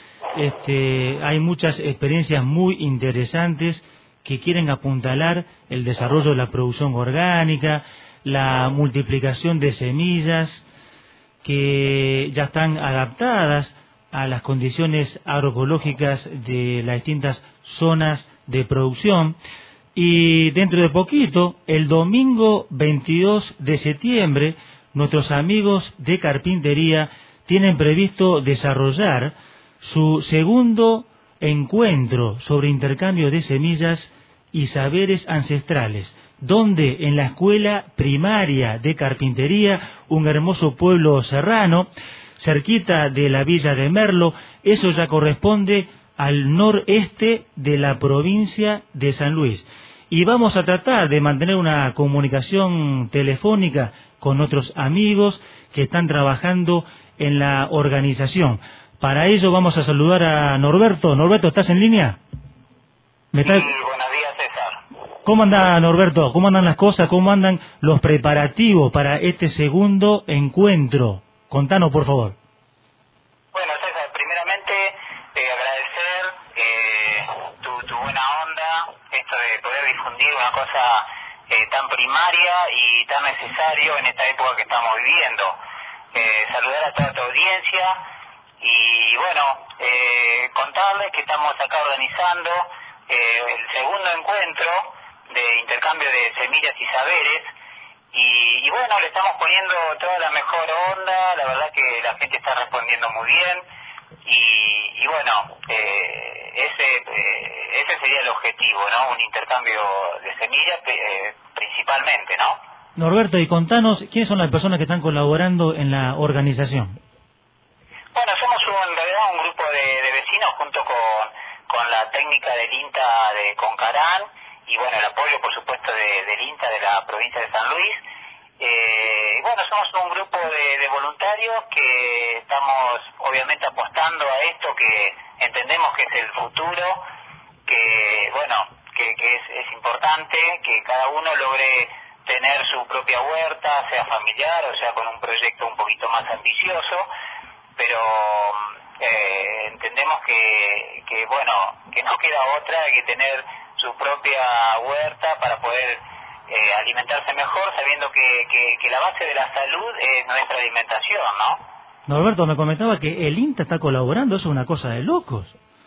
Hay muchas experiencias muy interesantes que quieren apuntalar el desarrollo de la producción orgánica, la multiplicación de semillas que ya están adaptadas a las condiciones agroecológicas de las distintas zonas de producción. Y dentro de poquito, el domingo 22 de septiembre, nuestros amigos de Carpintería tienen previsto desarrollar su segundo encuentro sobre intercambio de semillas y saberes ancestrales, donde en la escuela primaria de Carpintería, un hermoso pueblo serrano, cerquita de la villa de Merlo, eso ya corresponde al noreste de la provincia de San Luis. Y vamos a tratar de mantener una comunicación telefónica con nuestros amigos que están trabajando en la organización. Para ello vamos a saludar a Norberto. Norberto, ¿estás en línea? Sí, buenos días, César. ¿Cómo anda, Norberto? ¿Cómo andan las cosas? ¿Cómo andan los preparativos para este segundo encuentro? Contanos, por favor. Bueno, César, primeramente agradecer tu buena onda, esto de poder difundir una cosa tan primaria y tan necesario en esta época que estamos viviendo. Saludar a toda tu audiencia y bueno, contarles que estamos acá organizando el segundo encuentro de intercambio de semillas y saberes y bueno, le estamos poniendo toda la mejor onda, la verdad que la gente está respondiendo muy bien y bueno, ese sería el objetivo, ¿no? Un intercambio de semillas principalmente, ¿no? Norberto, y contanos, ¿quiénes son las personas que están colaborando en la organización? Bueno, somos en realidad un grupo de vecinos junto con la técnica del INTA de Concarán y bueno, el apoyo por supuesto del INTA de la provincia de San Luis. Bueno, somos un grupo de voluntarios que estamos obviamente apostando a esto, que entendemos que es el futuro, que bueno, que es importante que cada uno logre tener su propia huerta, sea familiar o sea con un proyecto un poquito más ambicioso, pero entendemos que bueno, que no queda otra que tener su propia huerta para poder alimentarse mejor, sabiendo que la base de la salud es nuestra alimentación, ¿no? Norberto, me comentaba que el INTA está colaborando, eso es una cosa de locos.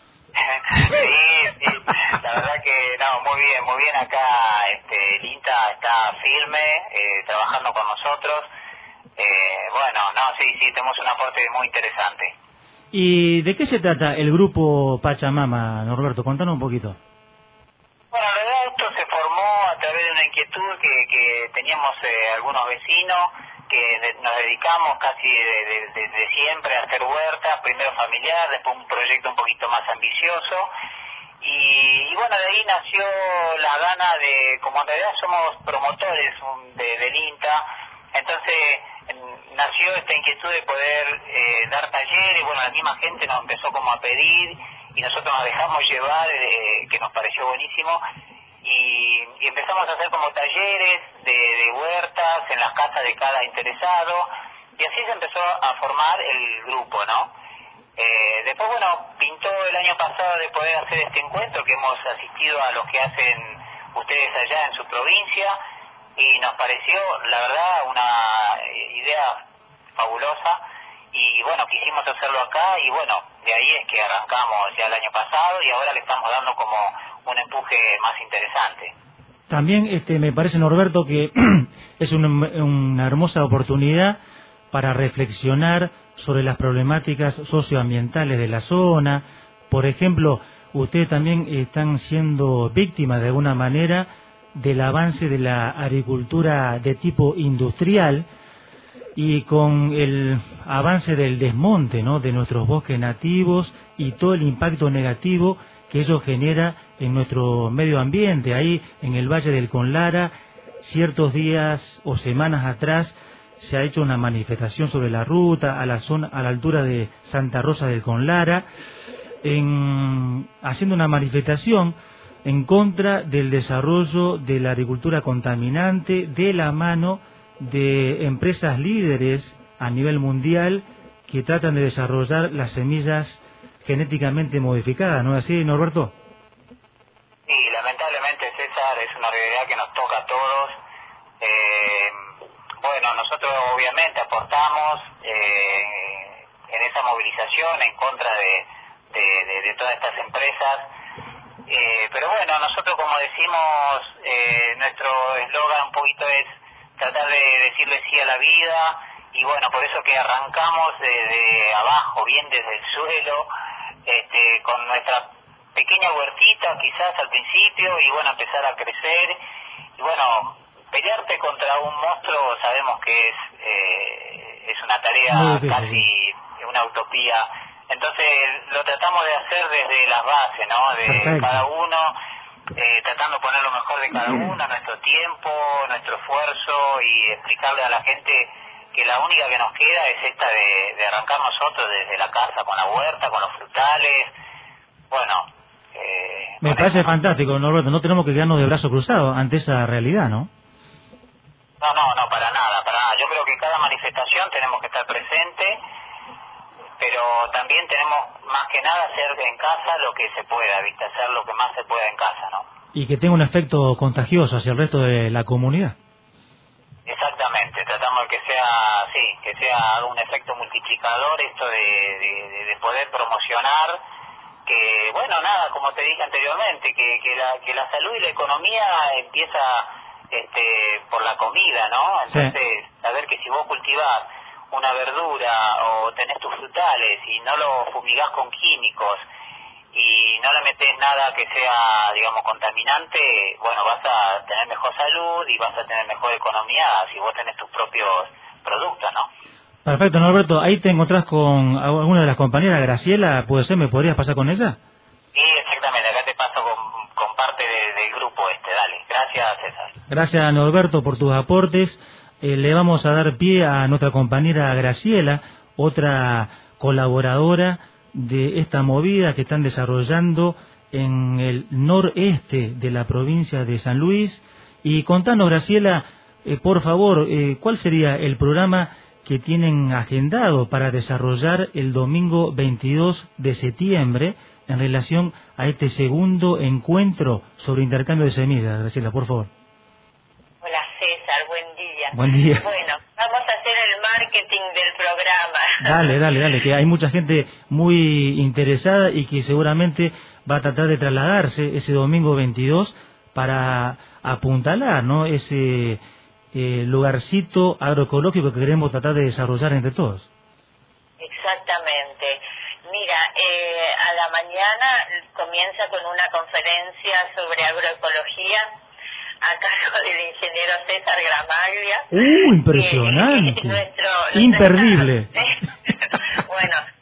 Sí, la verdad que no, muy bien acá, el INTA está firme, trabajando con nosotros, bueno, no, sí, tenemos un aporte muy interesante. ¿Y de qué se trata el grupo Pachamama, Norberto? Contanos un poquito. Bueno, en realidad esto se formó a través de una inquietud que teníamos algunos vecinos, que nos dedicamos casi desde siempre a hacer huertas, primero familiar, después un proyecto un poquito más ambicioso, Y bueno, de ahí nació la gana de, como en realidad somos promotores del INTA, entonces nació esta inquietud de poder dar talleres. Bueno, la misma gente nos empezó como a pedir y nosotros nos dejamos llevar, que nos pareció buenísimo, y empezamos a hacer como talleres de huertas en las casas de cada interesado, y así se empezó a formar el grupo, ¿no? Después, bueno, pintó el año pasado de poder hacer este encuentro, que hemos asistido a los que hacen ustedes allá en su provincia, y nos pareció, la verdad, una idea fabulosa, y bueno, quisimos hacerlo acá, y bueno, de ahí es que arrancamos ya el año pasado, y ahora le estamos dando como un empuje más interesante. También me parece, Norberto, que es una hermosa oportunidad para reflexionar sobre las problemáticas socioambientales de la zona. Por ejemplo, ustedes también están siendo víctimas de alguna manera del avance de la agricultura de tipo industrial y con el avance del desmonte, ¿no?, de nuestros bosques nativos y todo el impacto negativo que ello genera en nuestro medio ambiente. Ahí en el Valle del Conlara, ciertos días o semanas atrás, se ha hecho una manifestación sobre la ruta a la altura de Santa Rosa del Conlara, haciendo una manifestación en contra del desarrollo de la agricultura contaminante de la mano de empresas líderes a nivel mundial que tratan de desarrollar las semillas genéticamente modificadas, ¿no es así, Norberto? Sí, lamentablemente, César, es una realidad que nos toca a todos. Bueno, nosotros obviamente aportamos en esa movilización en contra de todas estas empresas, pero bueno, nosotros, como decimos, nuestro eslogan un poquito es tratar de decirle sí a la vida, y bueno, por eso que arrancamos desde abajo, bien desde el suelo, con nuestra pequeña huertita quizás al principio, y bueno, empezar a crecer, y bueno, pelearte contra un monstruo sabemos que es una tarea casi una utopía. Entonces lo tratamos de hacer desde las bases, ¿no? De cada uno, tratando de poner lo mejor de cada uno, nuestro tiempo, nuestro esfuerzo, y explicarle a la gente que la única que nos queda es esta de arrancar nosotros desde la casa, con la huerta, con los frutales. Bueno, me parece fantástico, Norberto. No tenemos que quedarnos de brazos cruzados ante esa realidad, ¿no? No, para nada. Yo creo que cada manifestación tenemos que estar presente, pero también tenemos más que nada hacer en casa lo que se pueda, ¿viste? Hacer lo que más se pueda en casa, ¿no? Y que tenga un efecto contagioso hacia el resto de la comunidad. Exactamente, tratamos de que sea un efecto multiplicador, esto de poder promocionar, que bueno, nada, como te dije anteriormente, que la salud y la economía empieza por la comida, ¿no? Entonces, saber que si vos cultivás una verdura o tenés tus frutales y no lo fumigás con químicos y no le metés nada que sea, digamos, contaminante, bueno, vas a tener mejor salud y vas a tener mejor economía si vos tenés tus propios productos, ¿no? Perfecto, Norberto. Ahí te encontrás con alguna de las compañeras, Graciela, ¿puede ser? ¿Me podrías pasar con ella? Sí, exactamente. Acá te paso con parte del grupo dale. Gracias, César. Gracias, Norberto, por tus aportes. Le vamos a dar pie a nuestra compañera Graciela, otra colaboradora de esta movida que están desarrollando en el noreste de la provincia de San Luis. Y contanos, Graciela, por favor, ¿cuál sería el programa que tienen agendado para desarrollar el domingo 22 de septiembre en relación a este segundo encuentro sobre intercambio de semillas? Graciela, por favor. Hola, César, buen día. Buen día. Bueno, vamos a hacer el marketing del programa. Dale, que hay mucha gente muy interesada y que seguramente va a tratar de trasladarse ese domingo 22 para apuntalar, ¿no?, ese lugarcito agroecológico que queremos tratar de desarrollar entre todos. Exactamente. Mira, a la mañana comienza con una conferencia sobre agroecología a cargo del ingeniero César Gramaglia. Impresionante. Imperdible. Bueno,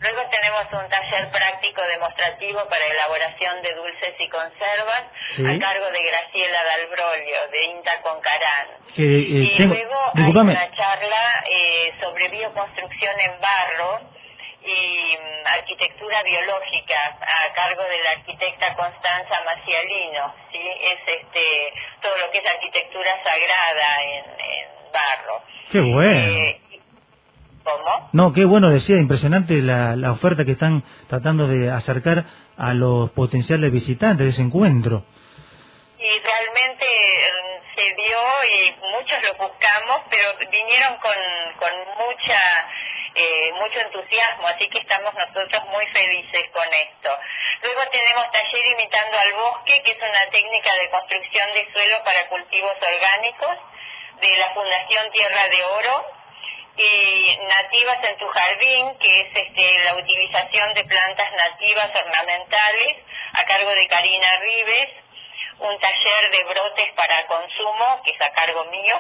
Luego tenemos un taller práctico demostrativo para elaboración de dulces y conservas, sí, a cargo de Graciela Dalbrolio, de INTA Concarán. Y luego hay una charla sobre bioconstrucción en barro y arquitectura biológica, a cargo de la arquitecta Constanza Macialino, ¿sí? Es todo lo que es arquitectura sagrada en barro. ¡Qué bueno! ¿Cómo? No, qué bueno, decía, impresionante la oferta que están tratando de acercar a los potenciales visitantes de ese encuentro. Y realmente se dio y muchos lo buscamos, pero vinieron con mucho entusiasmo, así que estamos nosotros muy felices con esto. Luego tenemos taller imitando al bosque, que es una técnica de construcción de suelo para cultivos orgánicos de la Fundación Tierra de Oro, y Nativas en tu Jardín, que es la utilización de plantas nativas ornamentales, a cargo de Karina Rives, un taller de brotes para consumo, que es a cargo mío,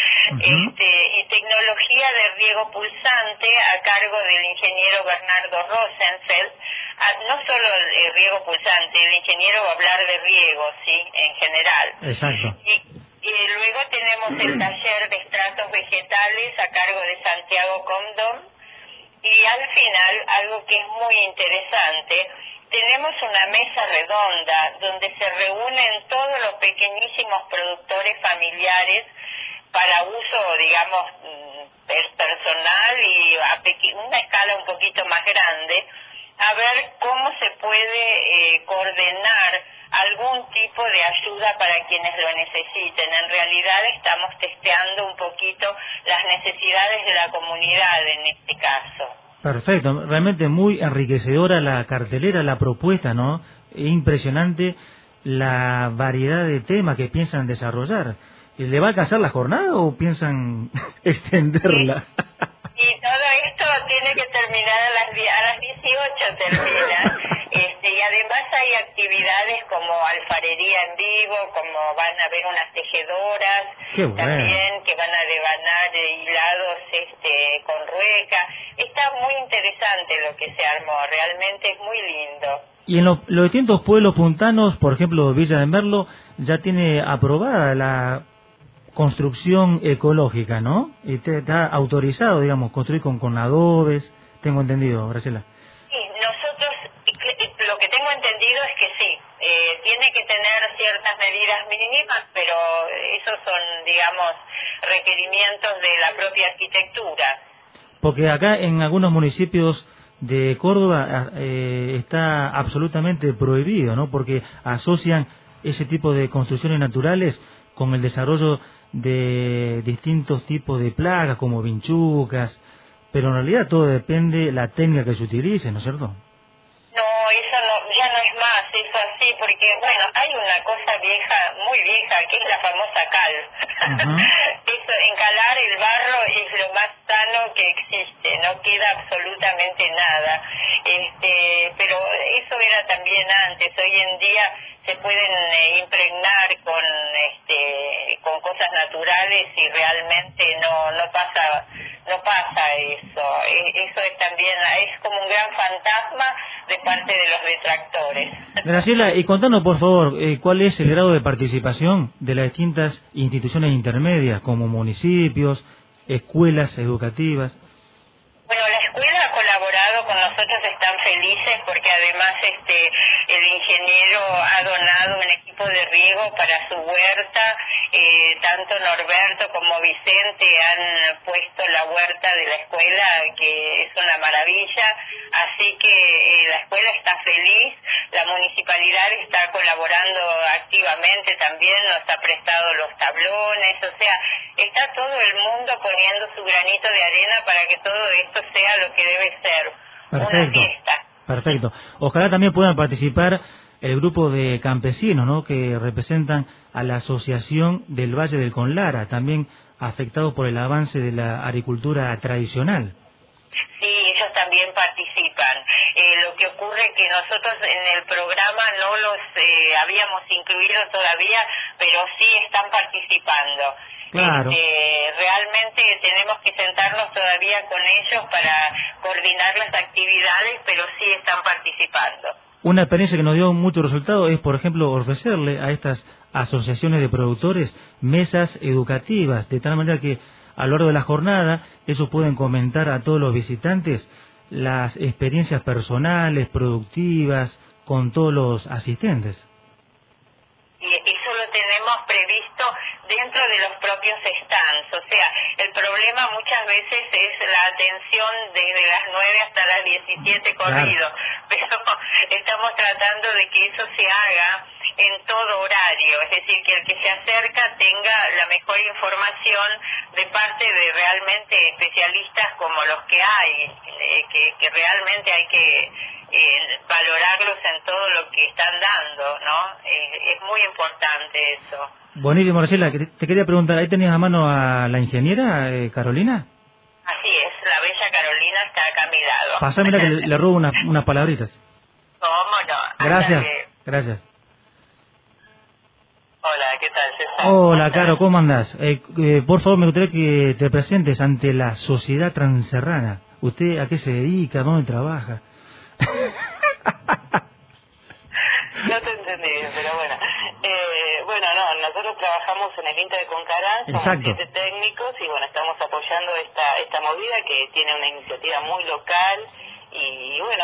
y tecnología de riego pulsante, a cargo del ingeniero Bernardo Rosenfeld. No solo el riego pulsante, el ingeniero va a hablar de riego, ¿sí?, en general. Exacto. Y luego tenemos el taller de estratos vegetales a cargo de Santiago Condom. Y al final, algo que es muy interesante, tenemos una mesa redonda donde se reúnen todos los pequeñísimos productores familiares para uso, digamos, personal y a una escala un poquito más grande, a ver cómo se puede coordinar algún tipo de ayuda para quienes lo necesiten. En realidad estamos testeando un poquito las necesidades de la comunidad en este caso. Perfecto, realmente muy enriquecedora la cartelera, la propuesta, ¿no? Impresionante la variedad de temas que piensan desarrollar. ¿Le va a alcanzar la jornada o piensan extenderla? Y todo esto tiene que terminar a las 18 termina. Y además hay actividades como alfarería en vivo, como van a haber unas tejedoras también que van a devanar hilados con rueca. Está muy interesante lo que se armó, realmente es muy lindo. Y en los distintos pueblos puntanos, por ejemplo Villa de Merlo, ya tiene aprobada la construcción ecológica, ¿no? Y está autorizado, digamos, construir con adobes, tengo entendido, Graciela. Sí, nosotros, lo que tengo entendido es que sí, tiene que tener ciertas medidas mínimas, pero esos son, digamos, requerimientos de la propia arquitectura. Porque acá en algunos municipios de Córdoba está absolutamente prohibido, ¿no? Porque asocian ese tipo de construcciones naturales con el desarrollo de distintos tipos de plagas como vinchucas, pero en realidad todo depende de la técnica que se utilice, ¿no es cierto? No, eso ya no es más, eso así, porque bueno, hay una cosa vieja, muy vieja, que es la famosa cal. Eso, encalar el barro es lo más sano que existe, no queda absolutamente nada. Pero eso era también antes, hoy en día se pueden impregnar con cosas naturales y realmente no pasa eso. Eso es también, es como un gran fantasma de parte de los detractores. Graciela, y contanos por favor, ¿cuál es el grado de participación de las distintas instituciones intermedias, como municipios, escuelas educativas? Bueno, la escuela ha colaborado con nosotros, están felices porque además el ingeniero ha donado un equipo de riego para su huerta, tanto Norberto como Vicente han puesto la huerta de la escuela, que es una maravilla, así que la escuela está feliz, la municipalidad está colaborando activamente también, nos ha prestado los tablones, o sea, está todo el mundo poniendo su granito de arena para que todo esto sea lo que debe ser, una fiesta. Perfecto. Ojalá también puedan participar el grupo de campesinos, ¿no?, que representan a la Asociación del Valle del Conlara, también afectados por el avance de la agricultura tradicional. Sí, ellos también participan. Lo que ocurre es que nosotros en el programa no los habíamos incluido todavía, pero sí están participando. Claro. Realmente tenemos que sentarnos todavía con ellos para coordinar las actividades, pero sí están participando. Una experiencia que nos dio mucho resultado es, por ejemplo, ofrecerle a estas asociaciones de productores mesas educativas, de tal manera que a lo largo de la jornada ellos pueden comentar a todos los visitantes las experiencias personales, productivas, con todos los asistentes. Y eso lo tenemos previsto dentro de los propios stands, o sea, el problema muchas veces es la atención desde las 9 hasta las 17 corrido, pero estamos tratando de que eso se haga en todo horario, es decir, que el que se acerca tenga la mejor información de parte de realmente especialistas como los que hay, que realmente hay que valorarlos en todo lo que están dando, ¿no? Es muy importante eso. Buenísimo, Graciela, te quería preguntar, ¿ahí tenías a mano a la ingeniera Carolina? Así es, la bella Carolina está acá a mi lado. Pásamela que le robo unas palabritas. ¿Cómo no? Gracias, gracias. Hola, ¿qué tal, César? Hola, Caro, ¿cómo andás? Por favor, me gustaría que te presentes ante la Sociedad Transerrana. ¿Usted a qué se dedica? ¿Dónde trabaja? No te entendí, pero bueno. Nosotros trabajamos en el INTA de Concarán, somos 7 técnicos y bueno, estamos apoyando esta movida que tiene una iniciativa muy local y bueno,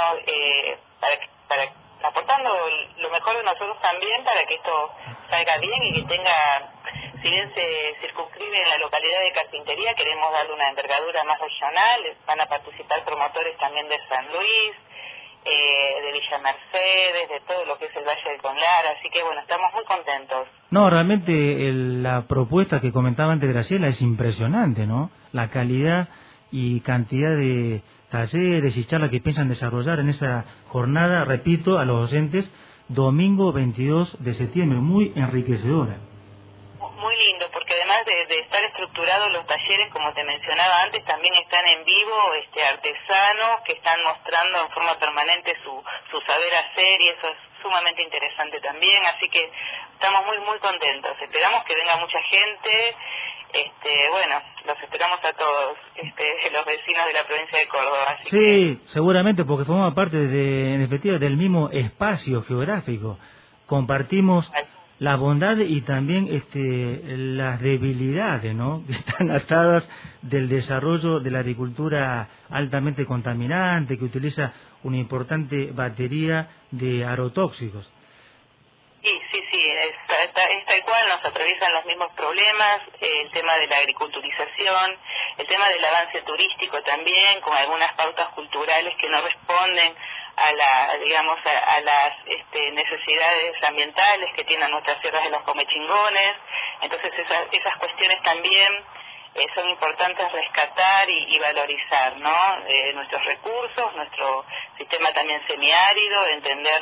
para aportando lo mejor de nosotros también para que esto salga bien y que tenga, si bien se circunscribe en la localidad de Carpintería, queremos darle una envergadura más regional, van a participar promotores también de San Luis, de Villa Mercedes, de todo lo que es el Valle del Conlar, así que bueno, estamos muy contentos. No, realmente la propuesta que comentaba antes Graciela es impresionante, ¿no? La calidad y cantidad de talleres y charlas que piensan desarrollar en esa jornada, repito, a los docentes, domingo 22 de septiembre, muy enriquecedora. Muy lindo, porque además de estar estructurados los talleres, como te mencionaba antes, también están en vivo artesanos que están mostrando en forma permanente su saber hacer y eso es sumamente interesante también, así que estamos muy muy contentos. Esperamos que venga mucha gente, bueno, los esperamos a todos, los vecinos de la provincia de Córdoba. Así sí, seguramente, porque formamos parte en definitiva del mismo espacio geográfico. Compartimos la bondad y también las debilidades, ¿no? Que están atadas del desarrollo de la agricultura altamente contaminante, que utiliza una importante batería de agrotóxicos. Sí, es tal cual, nos atraviesan los mismos problemas, el tema de la agriculturización, el tema del avance turístico también, con algunas pautas culturales que no responden a las necesidades ambientales que tienen nuestras sierras de los Comechingones. Entonces esas cuestiones también son importantes rescatar y valorizar, ¿no? Nuestros recursos, nuestro sistema también semiárido, entender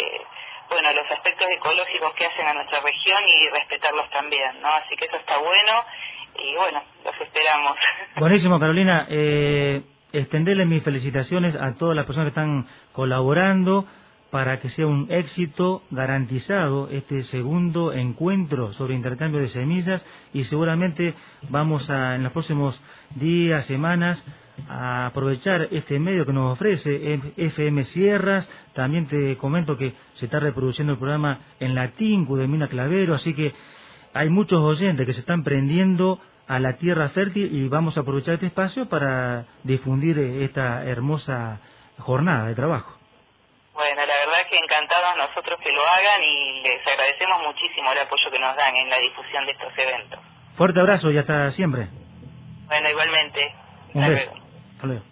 los aspectos ecológicos que hacen a nuestra región y respetarlos también, ¿no? Así que eso está bueno y bueno, los esperamos. Buenísimo, Carolina. Extenderle mis felicitaciones a todas las personas que están colaborando para que sea un éxito garantizado este segundo encuentro sobre intercambio de semillas y seguramente vamos en los próximos días, semanas, a aprovechar este medio que nos ofrece FM Sierras. También te comento que se está reproduciendo el programa en latín, Mina Clavero, así que hay muchos oyentes que se están prendiendo a la tierra fértil y vamos a aprovechar este espacio para difundir esta hermosa jornada de trabajo. Bueno, la verdad que encantados nosotros que lo hagan y les agradecemos muchísimo el apoyo que nos dan en la difusión de estos eventos. Fuerte abrazo y hasta siempre. Bueno, igualmente. Un beso. Hasta luego.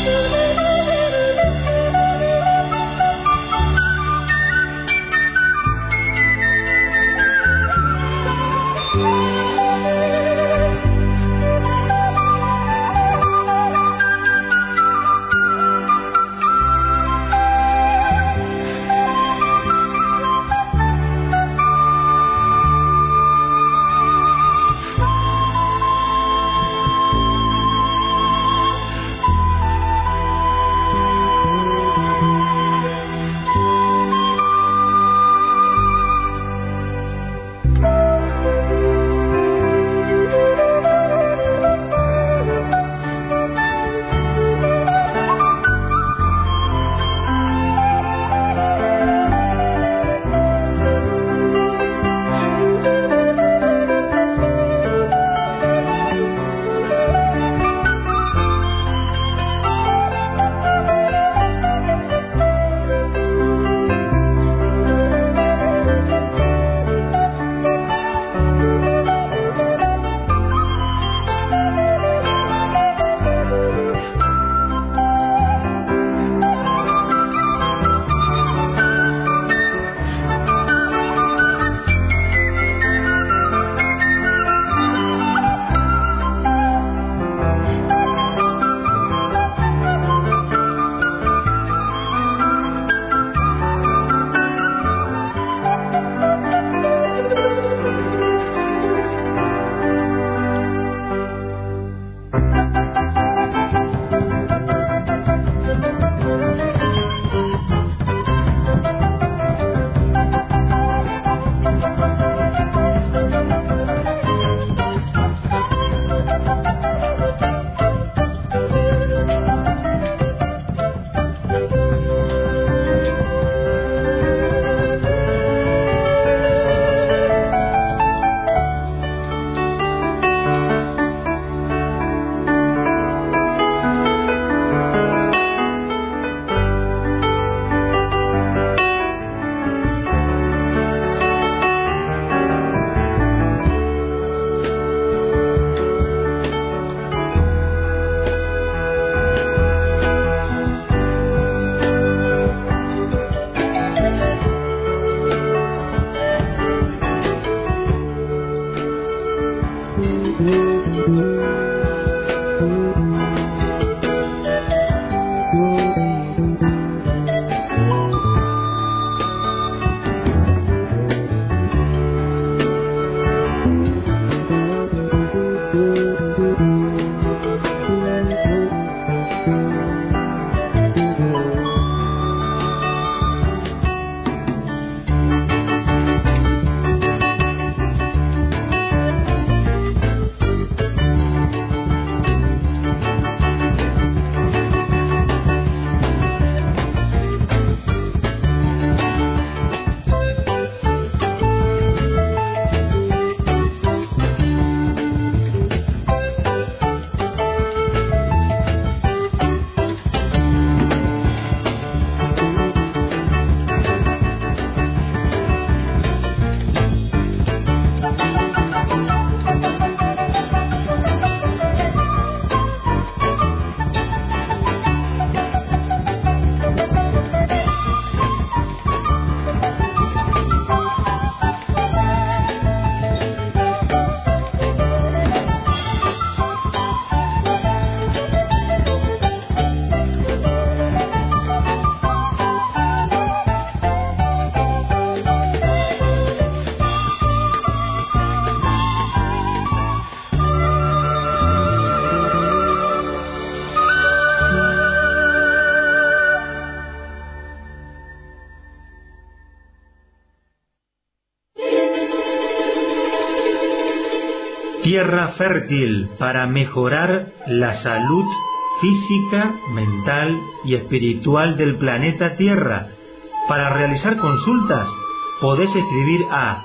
Tierra fértil para mejorar la salud física, mental y espiritual del planeta Tierra. Para realizar consultas podés escribir a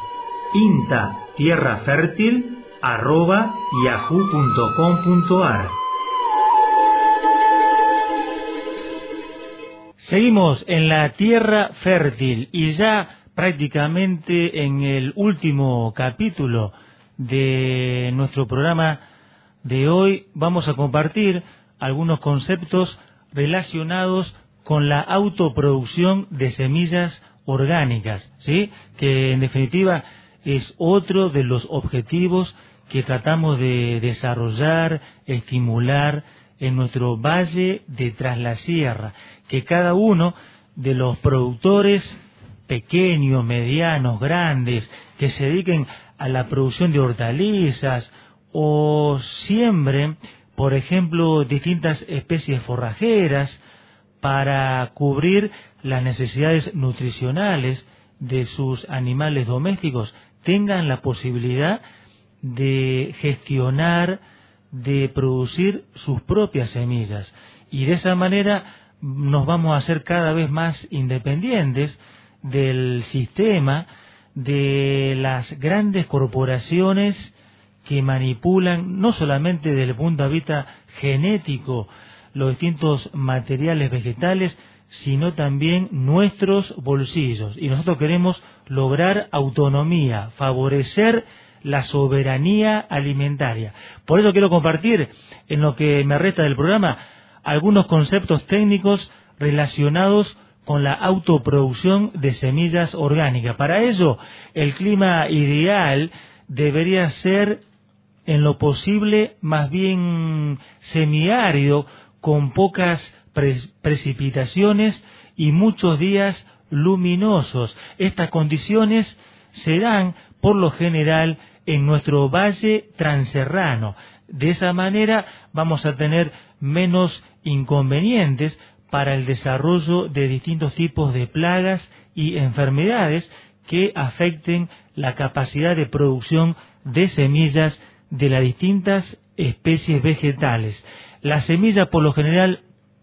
intatierrafértil@yahoo.com.ar. Seguimos en la Tierra fértil y ya prácticamente en el último capítulo de nuestro programa de hoy vamos a compartir algunos conceptos relacionados con la autoproducción de semillas orgánicas, ¿sí? Que en definitiva es otro de los objetivos que tratamos de desarrollar, estimular en nuestro valle de Tras la Sierra, que cada uno de los productores pequeños, medianos, grandes, que se dediquen a la producción de hortalizas o siembren, por ejemplo, distintas especies forrajeras para cubrir las necesidades nutricionales de sus animales domésticos, tengan la posibilidad de gestionar, de producir sus propias semillas. Y de esa manera nos vamos a hacer cada vez más independientes del sistema de las grandes corporaciones que manipulan no solamente desde el punto de vista genético los distintos materiales vegetales, sino también nuestros bolsillos. Y nosotros queremos lograr autonomía, favorecer la soberanía alimentaria. Por eso quiero compartir, en lo que me resta del programa, algunos conceptos técnicos relacionados con la autoproducción de semillas orgánicas. Para ello, el clima ideal debería ser, en lo posible, más bien semiárido, con pocas precipitaciones y muchos días luminosos. Estas condiciones se dan, por lo general, en nuestro valle transerrano. De esa manera vamos a tener menos inconvenientes para el desarrollo de distintos tipos de plagas y enfermedades que afecten la capacidad de producción de semillas de las distintas especies vegetales. La semilla, por lo general,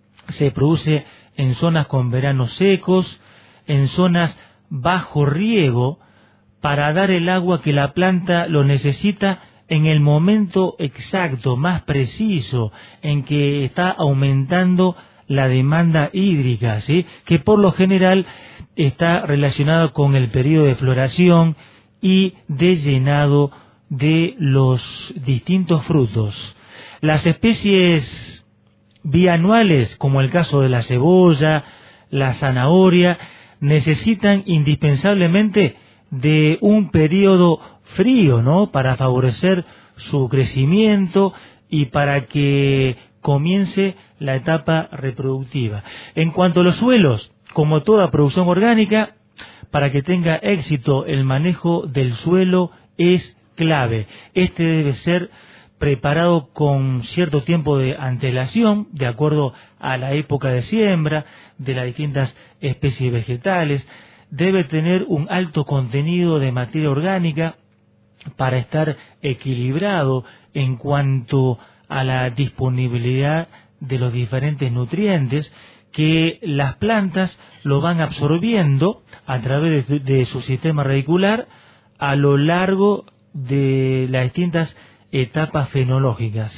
se produce en zonas con veranos secos, en zonas bajo riego, para dar el agua que la planta lo necesita en el momento exacto, más preciso, en que está aumentando la demanda hídrica, ¿sí? Que por lo general está relacionada con el periodo de floración y de llenado de los distintos frutos. Las especies bianuales, como el caso de la cebolla, la zanahoria, necesitan indispensablemente de un periodo frío, ¿no?, para favorecer su crecimiento y para que comience la etapa reproductiva. En cuanto a los suelos, como toda producción orgánica, para que tenga éxito el manejo del suelo es clave. Este debe ser preparado con cierto tiempo de antelación, de acuerdo a la época de siembra de las distintas especies vegetales. Debe tener un alto contenido de materia orgánica para estar equilibrado en cuanto a la disponibilidad de los diferentes nutrientes que las plantas lo van absorbiendo a través de su sistema radicular a lo largo de las distintas etapas fenológicas.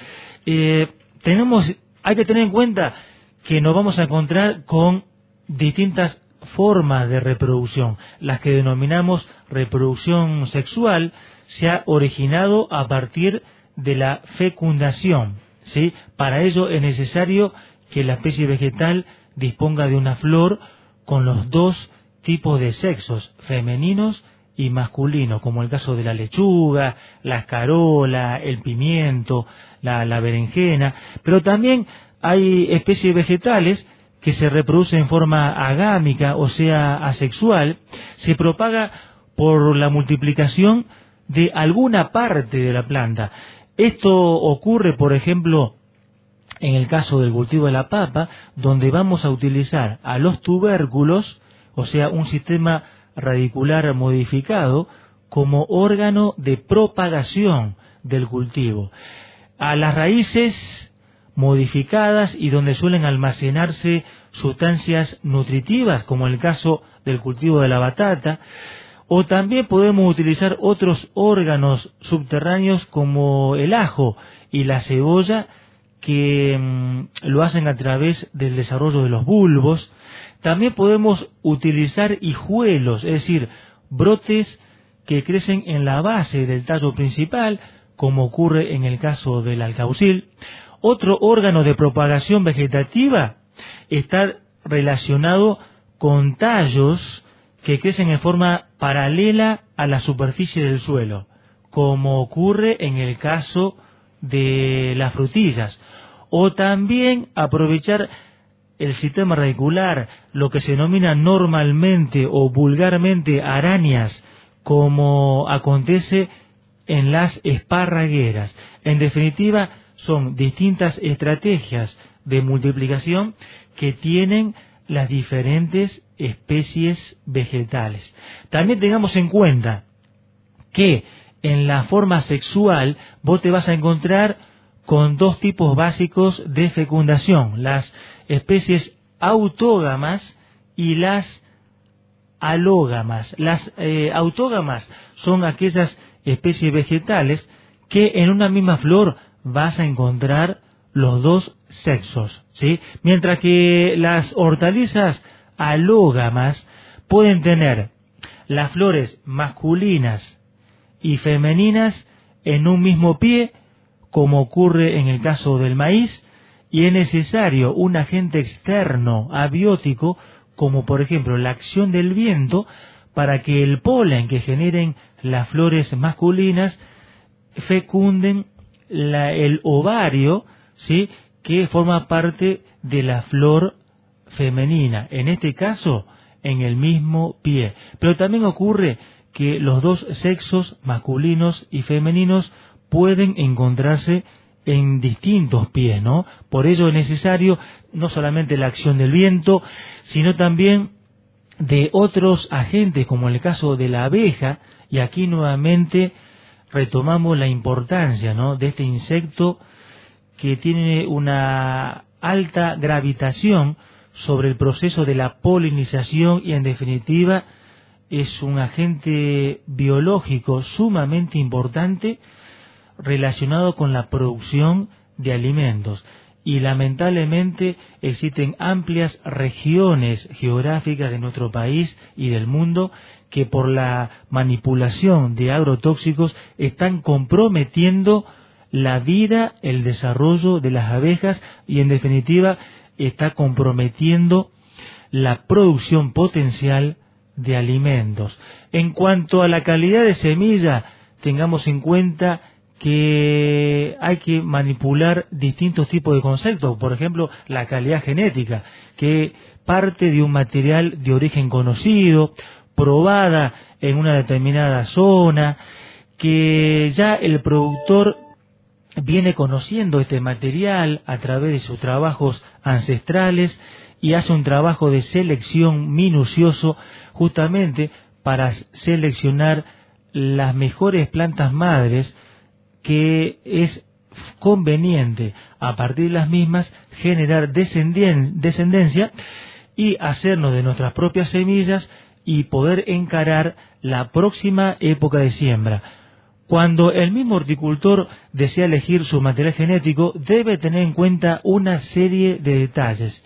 Hay que tener en cuenta que nos vamos a encontrar con distintas formas de reproducción. Las que denominamos reproducción sexual se ha originado a partir de la fecundación, ¿sí? Para ello es necesario que la especie vegetal disponga de una flor con los dos tipos de sexos, femeninos y masculinos, como el caso de la lechuga, la escarola, el pimiento, la berenjena. Pero también hay especies vegetales que se reproducen en forma agámica, o sea, asexual. Se propaga por la multiplicación de alguna parte de la planta. Esto ocurre, por ejemplo, en el caso del cultivo de la papa, donde vamos a utilizar a los tubérculos, o sea, un sistema radicular modificado, como órgano de propagación del cultivo. A las raíces modificadas y donde suelen almacenarse sustancias nutritivas, como el caso del cultivo de la batata, o también podemos utilizar otros órganos subterráneos como el ajo y la cebolla, que lo hacen a través del desarrollo de los bulbos. También podemos utilizar hijuelos, es decir, brotes que crecen en la base del tallo principal, como ocurre en el caso del alcaucil, Otro órgano de propagación vegetativa está relacionado con tallos que crecen en forma paralela a la superficie del suelo, como ocurre en el caso de las frutillas. O también aprovechar el sistema radicular, lo que se denomina normalmente o vulgarmente arañas, como acontece en las esparragueras. En definitiva, son distintas estrategias de multiplicación que tienen las diferentes especies vegetales. También tengamos en cuenta que en la forma sexual vos te vas a encontrar con dos tipos básicos de fecundación, las especies autógamas y las alógamas. Las autógamas son aquellas especies vegetales que en una misma flor vas a encontrar los dos sexos, ¿sí? Mientras que las hortalizas alógamas pueden tener las flores masculinas y femeninas en un mismo pie, como ocurre en el caso del maíz, y es necesario un agente externo abiótico, como por ejemplo la acción del viento, para que el polen que generen las flores masculinas fecunden el ovario, ¿sí?, que forma parte de la flor femenina, en este caso en el mismo pie. Pero también ocurre que los dos sexos, masculinos y femeninos, pueden encontrarse en distintos pies, ¿no? Por ello es necesario no solamente la acción del viento, sino también de otros agentes, como en el caso de la abeja, y aquí nuevamente retomamos la importancia, ¿no?, de este insecto que tiene una alta gravitación sobre el proceso de la polinización y en definitiva es un agente biológico sumamente importante relacionado con la producción de alimentos. Y lamentablemente existen amplias regiones geográficas de nuestro país y del mundo que por la manipulación de agrotóxicos están comprometiendo la vida, el desarrollo de las abejas y en definitiva está comprometiendo la producción potencial de alimentos. En cuanto a la calidad de semilla, tengamos en cuenta que hay que manipular distintos tipos de conceptos, por ejemplo, la calidad genética, que parte de un material de origen conocido, probada en una determinada zona, que ya el productor viene conociendo este material a través de sus trabajos ancestrales y hace un trabajo de selección minucioso justamente para seleccionar las mejores plantas madres que es conveniente a partir de las mismas generar descendencia y hacernos de nuestras propias semillas y poder encarar la próxima época de siembra. Cuando el mismo horticultor desea elegir su material genético, debe tener en cuenta una serie de detalles.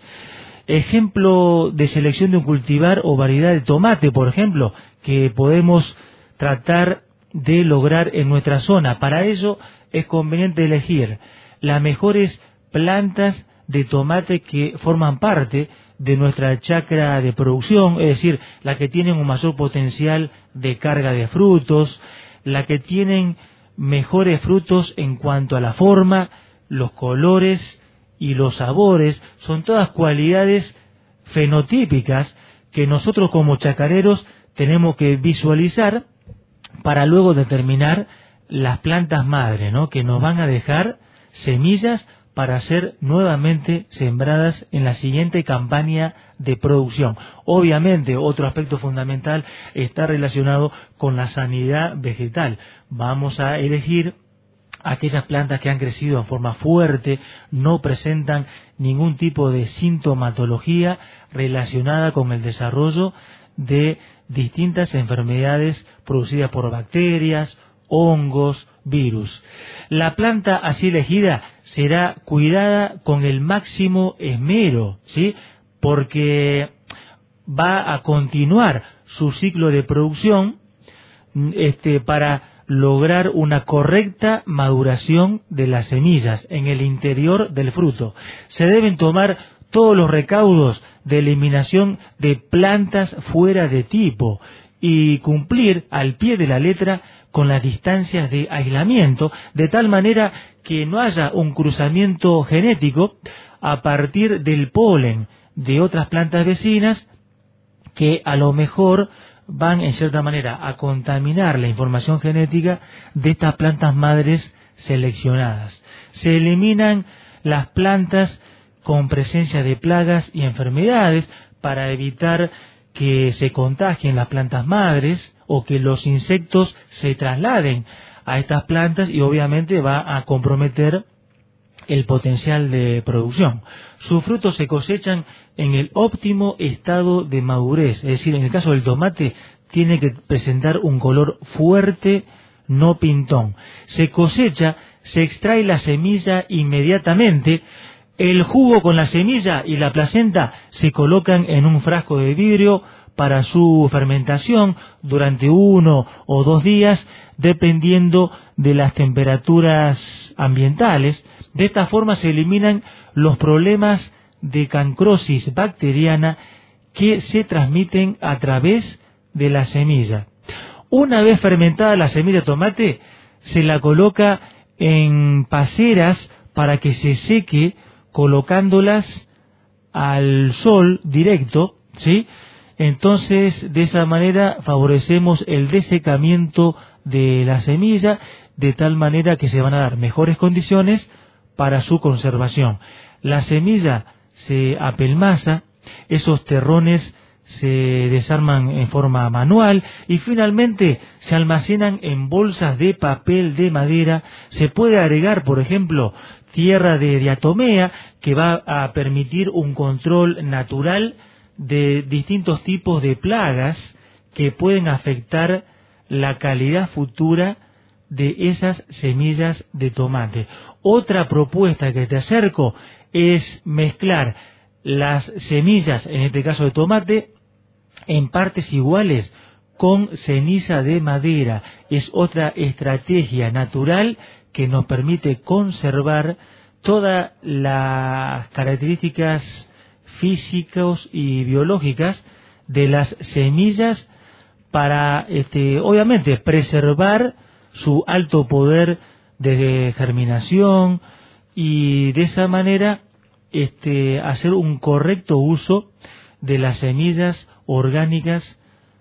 Ejemplo de selección de un cultivar o variedad de tomate, por ejemplo, que podemos tratar de lograr en nuestra zona. Para ello es conveniente elegir las mejores plantas de tomate que forman parte de nuestra chacra de producción, es decir, las que tienen un mayor potencial de carga de frutos, las que tienen mejores frutos en cuanto a la forma, los colores y los sabores. Son todas cualidades fenotípicas que nosotros como chacareros tenemos que visualizar para luego determinar las plantas madre, ¿no?, que nos van a dejar semillas para ser nuevamente sembradas en la siguiente campaña de producción. Obviamente, otro aspecto fundamental está relacionado con la sanidad vegetal. Vamos a elegir aquellas plantas que han crecido en forma fuerte, no presentan ningún tipo de sintomatología relacionada con el desarrollo de distintas enfermedades producidas por bacterias, hongos, virus. La planta así elegida será cuidada con el máximo esmero, ¿sí?, porque va a continuar su ciclo de producción para lograr una correcta maduración de las semillas en el interior del fruto. Se deben tomar todos los recaudos de eliminación de plantas fuera de tipo y cumplir al pie de la letra con las distancias de aislamiento, de tal manera que no haya un cruzamiento genético a partir del polen de otras plantas vecinas que a lo mejor van en cierta manera a contaminar la información genética de estas plantas madres seleccionadas. Se eliminan las plantas con presencia de plagas y enfermedades para evitar que se contagien las plantas madres o que los insectos se trasladen a estas plantas y obviamente va a comprometer el potencial de producción. Sus frutos se cosechan en el óptimo estado de madurez, es decir, en el caso del tomate tiene que presentar un color fuerte, no pintón. Se cosecha, se extrae la semilla inmediatamente, el jugo con la semilla y la placenta se colocan en un frasco de vidrio para su fermentación durante 1 o 2 días, dependiendo de las temperaturas ambientales. De esta forma se eliminan los problemas de cancrosis bacteriana que se transmiten a través de la semilla. Una vez fermentada la semilla de tomate, se la coloca en paceras para que se seque, colocándolas al sol directo, ¿sí? Entonces, de esa manera favorecemos el desecamiento de la semilla, de tal manera que se van a dar mejores condiciones para su conservación. La semilla se apelmaza, esos terrones se desarman en forma manual y finalmente se almacenan en bolsas de papel de madera. Se puede agregar, por ejemplo, tierra de diatomea que va a permitir un control natural de distintos tipos de plagas que pueden afectar la calidad futura de esas semillas de tomate. Otra propuesta que te acerco es mezclar las semillas, en este caso de tomate, en partes iguales con ceniza de madera. Es otra estrategia natural que nos permite conservar todas las características físicas y biológicas de las semillas para, obviamente, preservar su alto poder de germinación y de esa manera hacer un correcto uso de las semillas orgánicas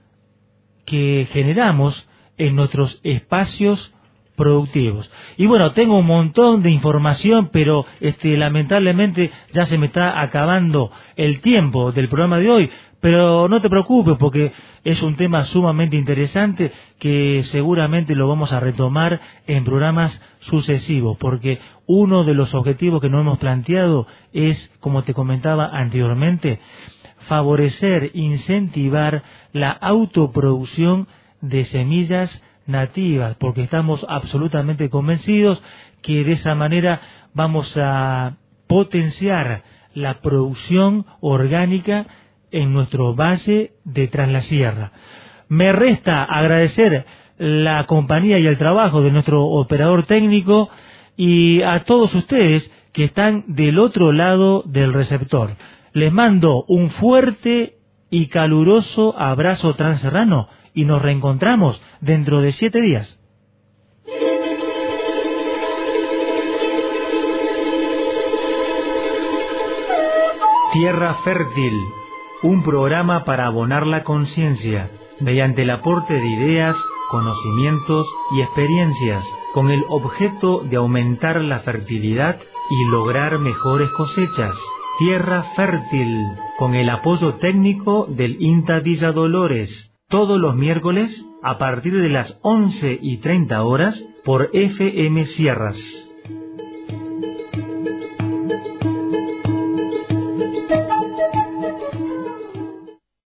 que generamos en nuestros espacios productivos. Y bueno, tengo un montón de información, pero lamentablemente ya se me está acabando el tiempo del programa de hoy, pero no te preocupes porque es un tema sumamente interesante que seguramente lo vamos a retomar en programas sucesivos, porque uno de los objetivos que nos hemos planteado es, como te comentaba anteriormente, favorecer, incentivar la autoproducción de semillas nativas, porque estamos absolutamente convencidos que de esa manera vamos a potenciar la producción orgánica en nuestro valle de Tras la Sierra. Me resta agradecer la compañía y el trabajo de nuestro operador técnico y a todos ustedes que están del otro lado del receptor. Les mando un fuerte y caluroso abrazo transerrano y nos reencontramos dentro de 7 días. Tierra Fértil, un programa para abonar la conciencia mediante el aporte de ideas, conocimientos y experiencias con el objeto de aumentar la fertilidad y lograr mejores cosechas. Tierra Fértil, con el apoyo técnico del INTA Villa Dolores, todos los miércoles a partir de las 11:30 horas por FM Sierras.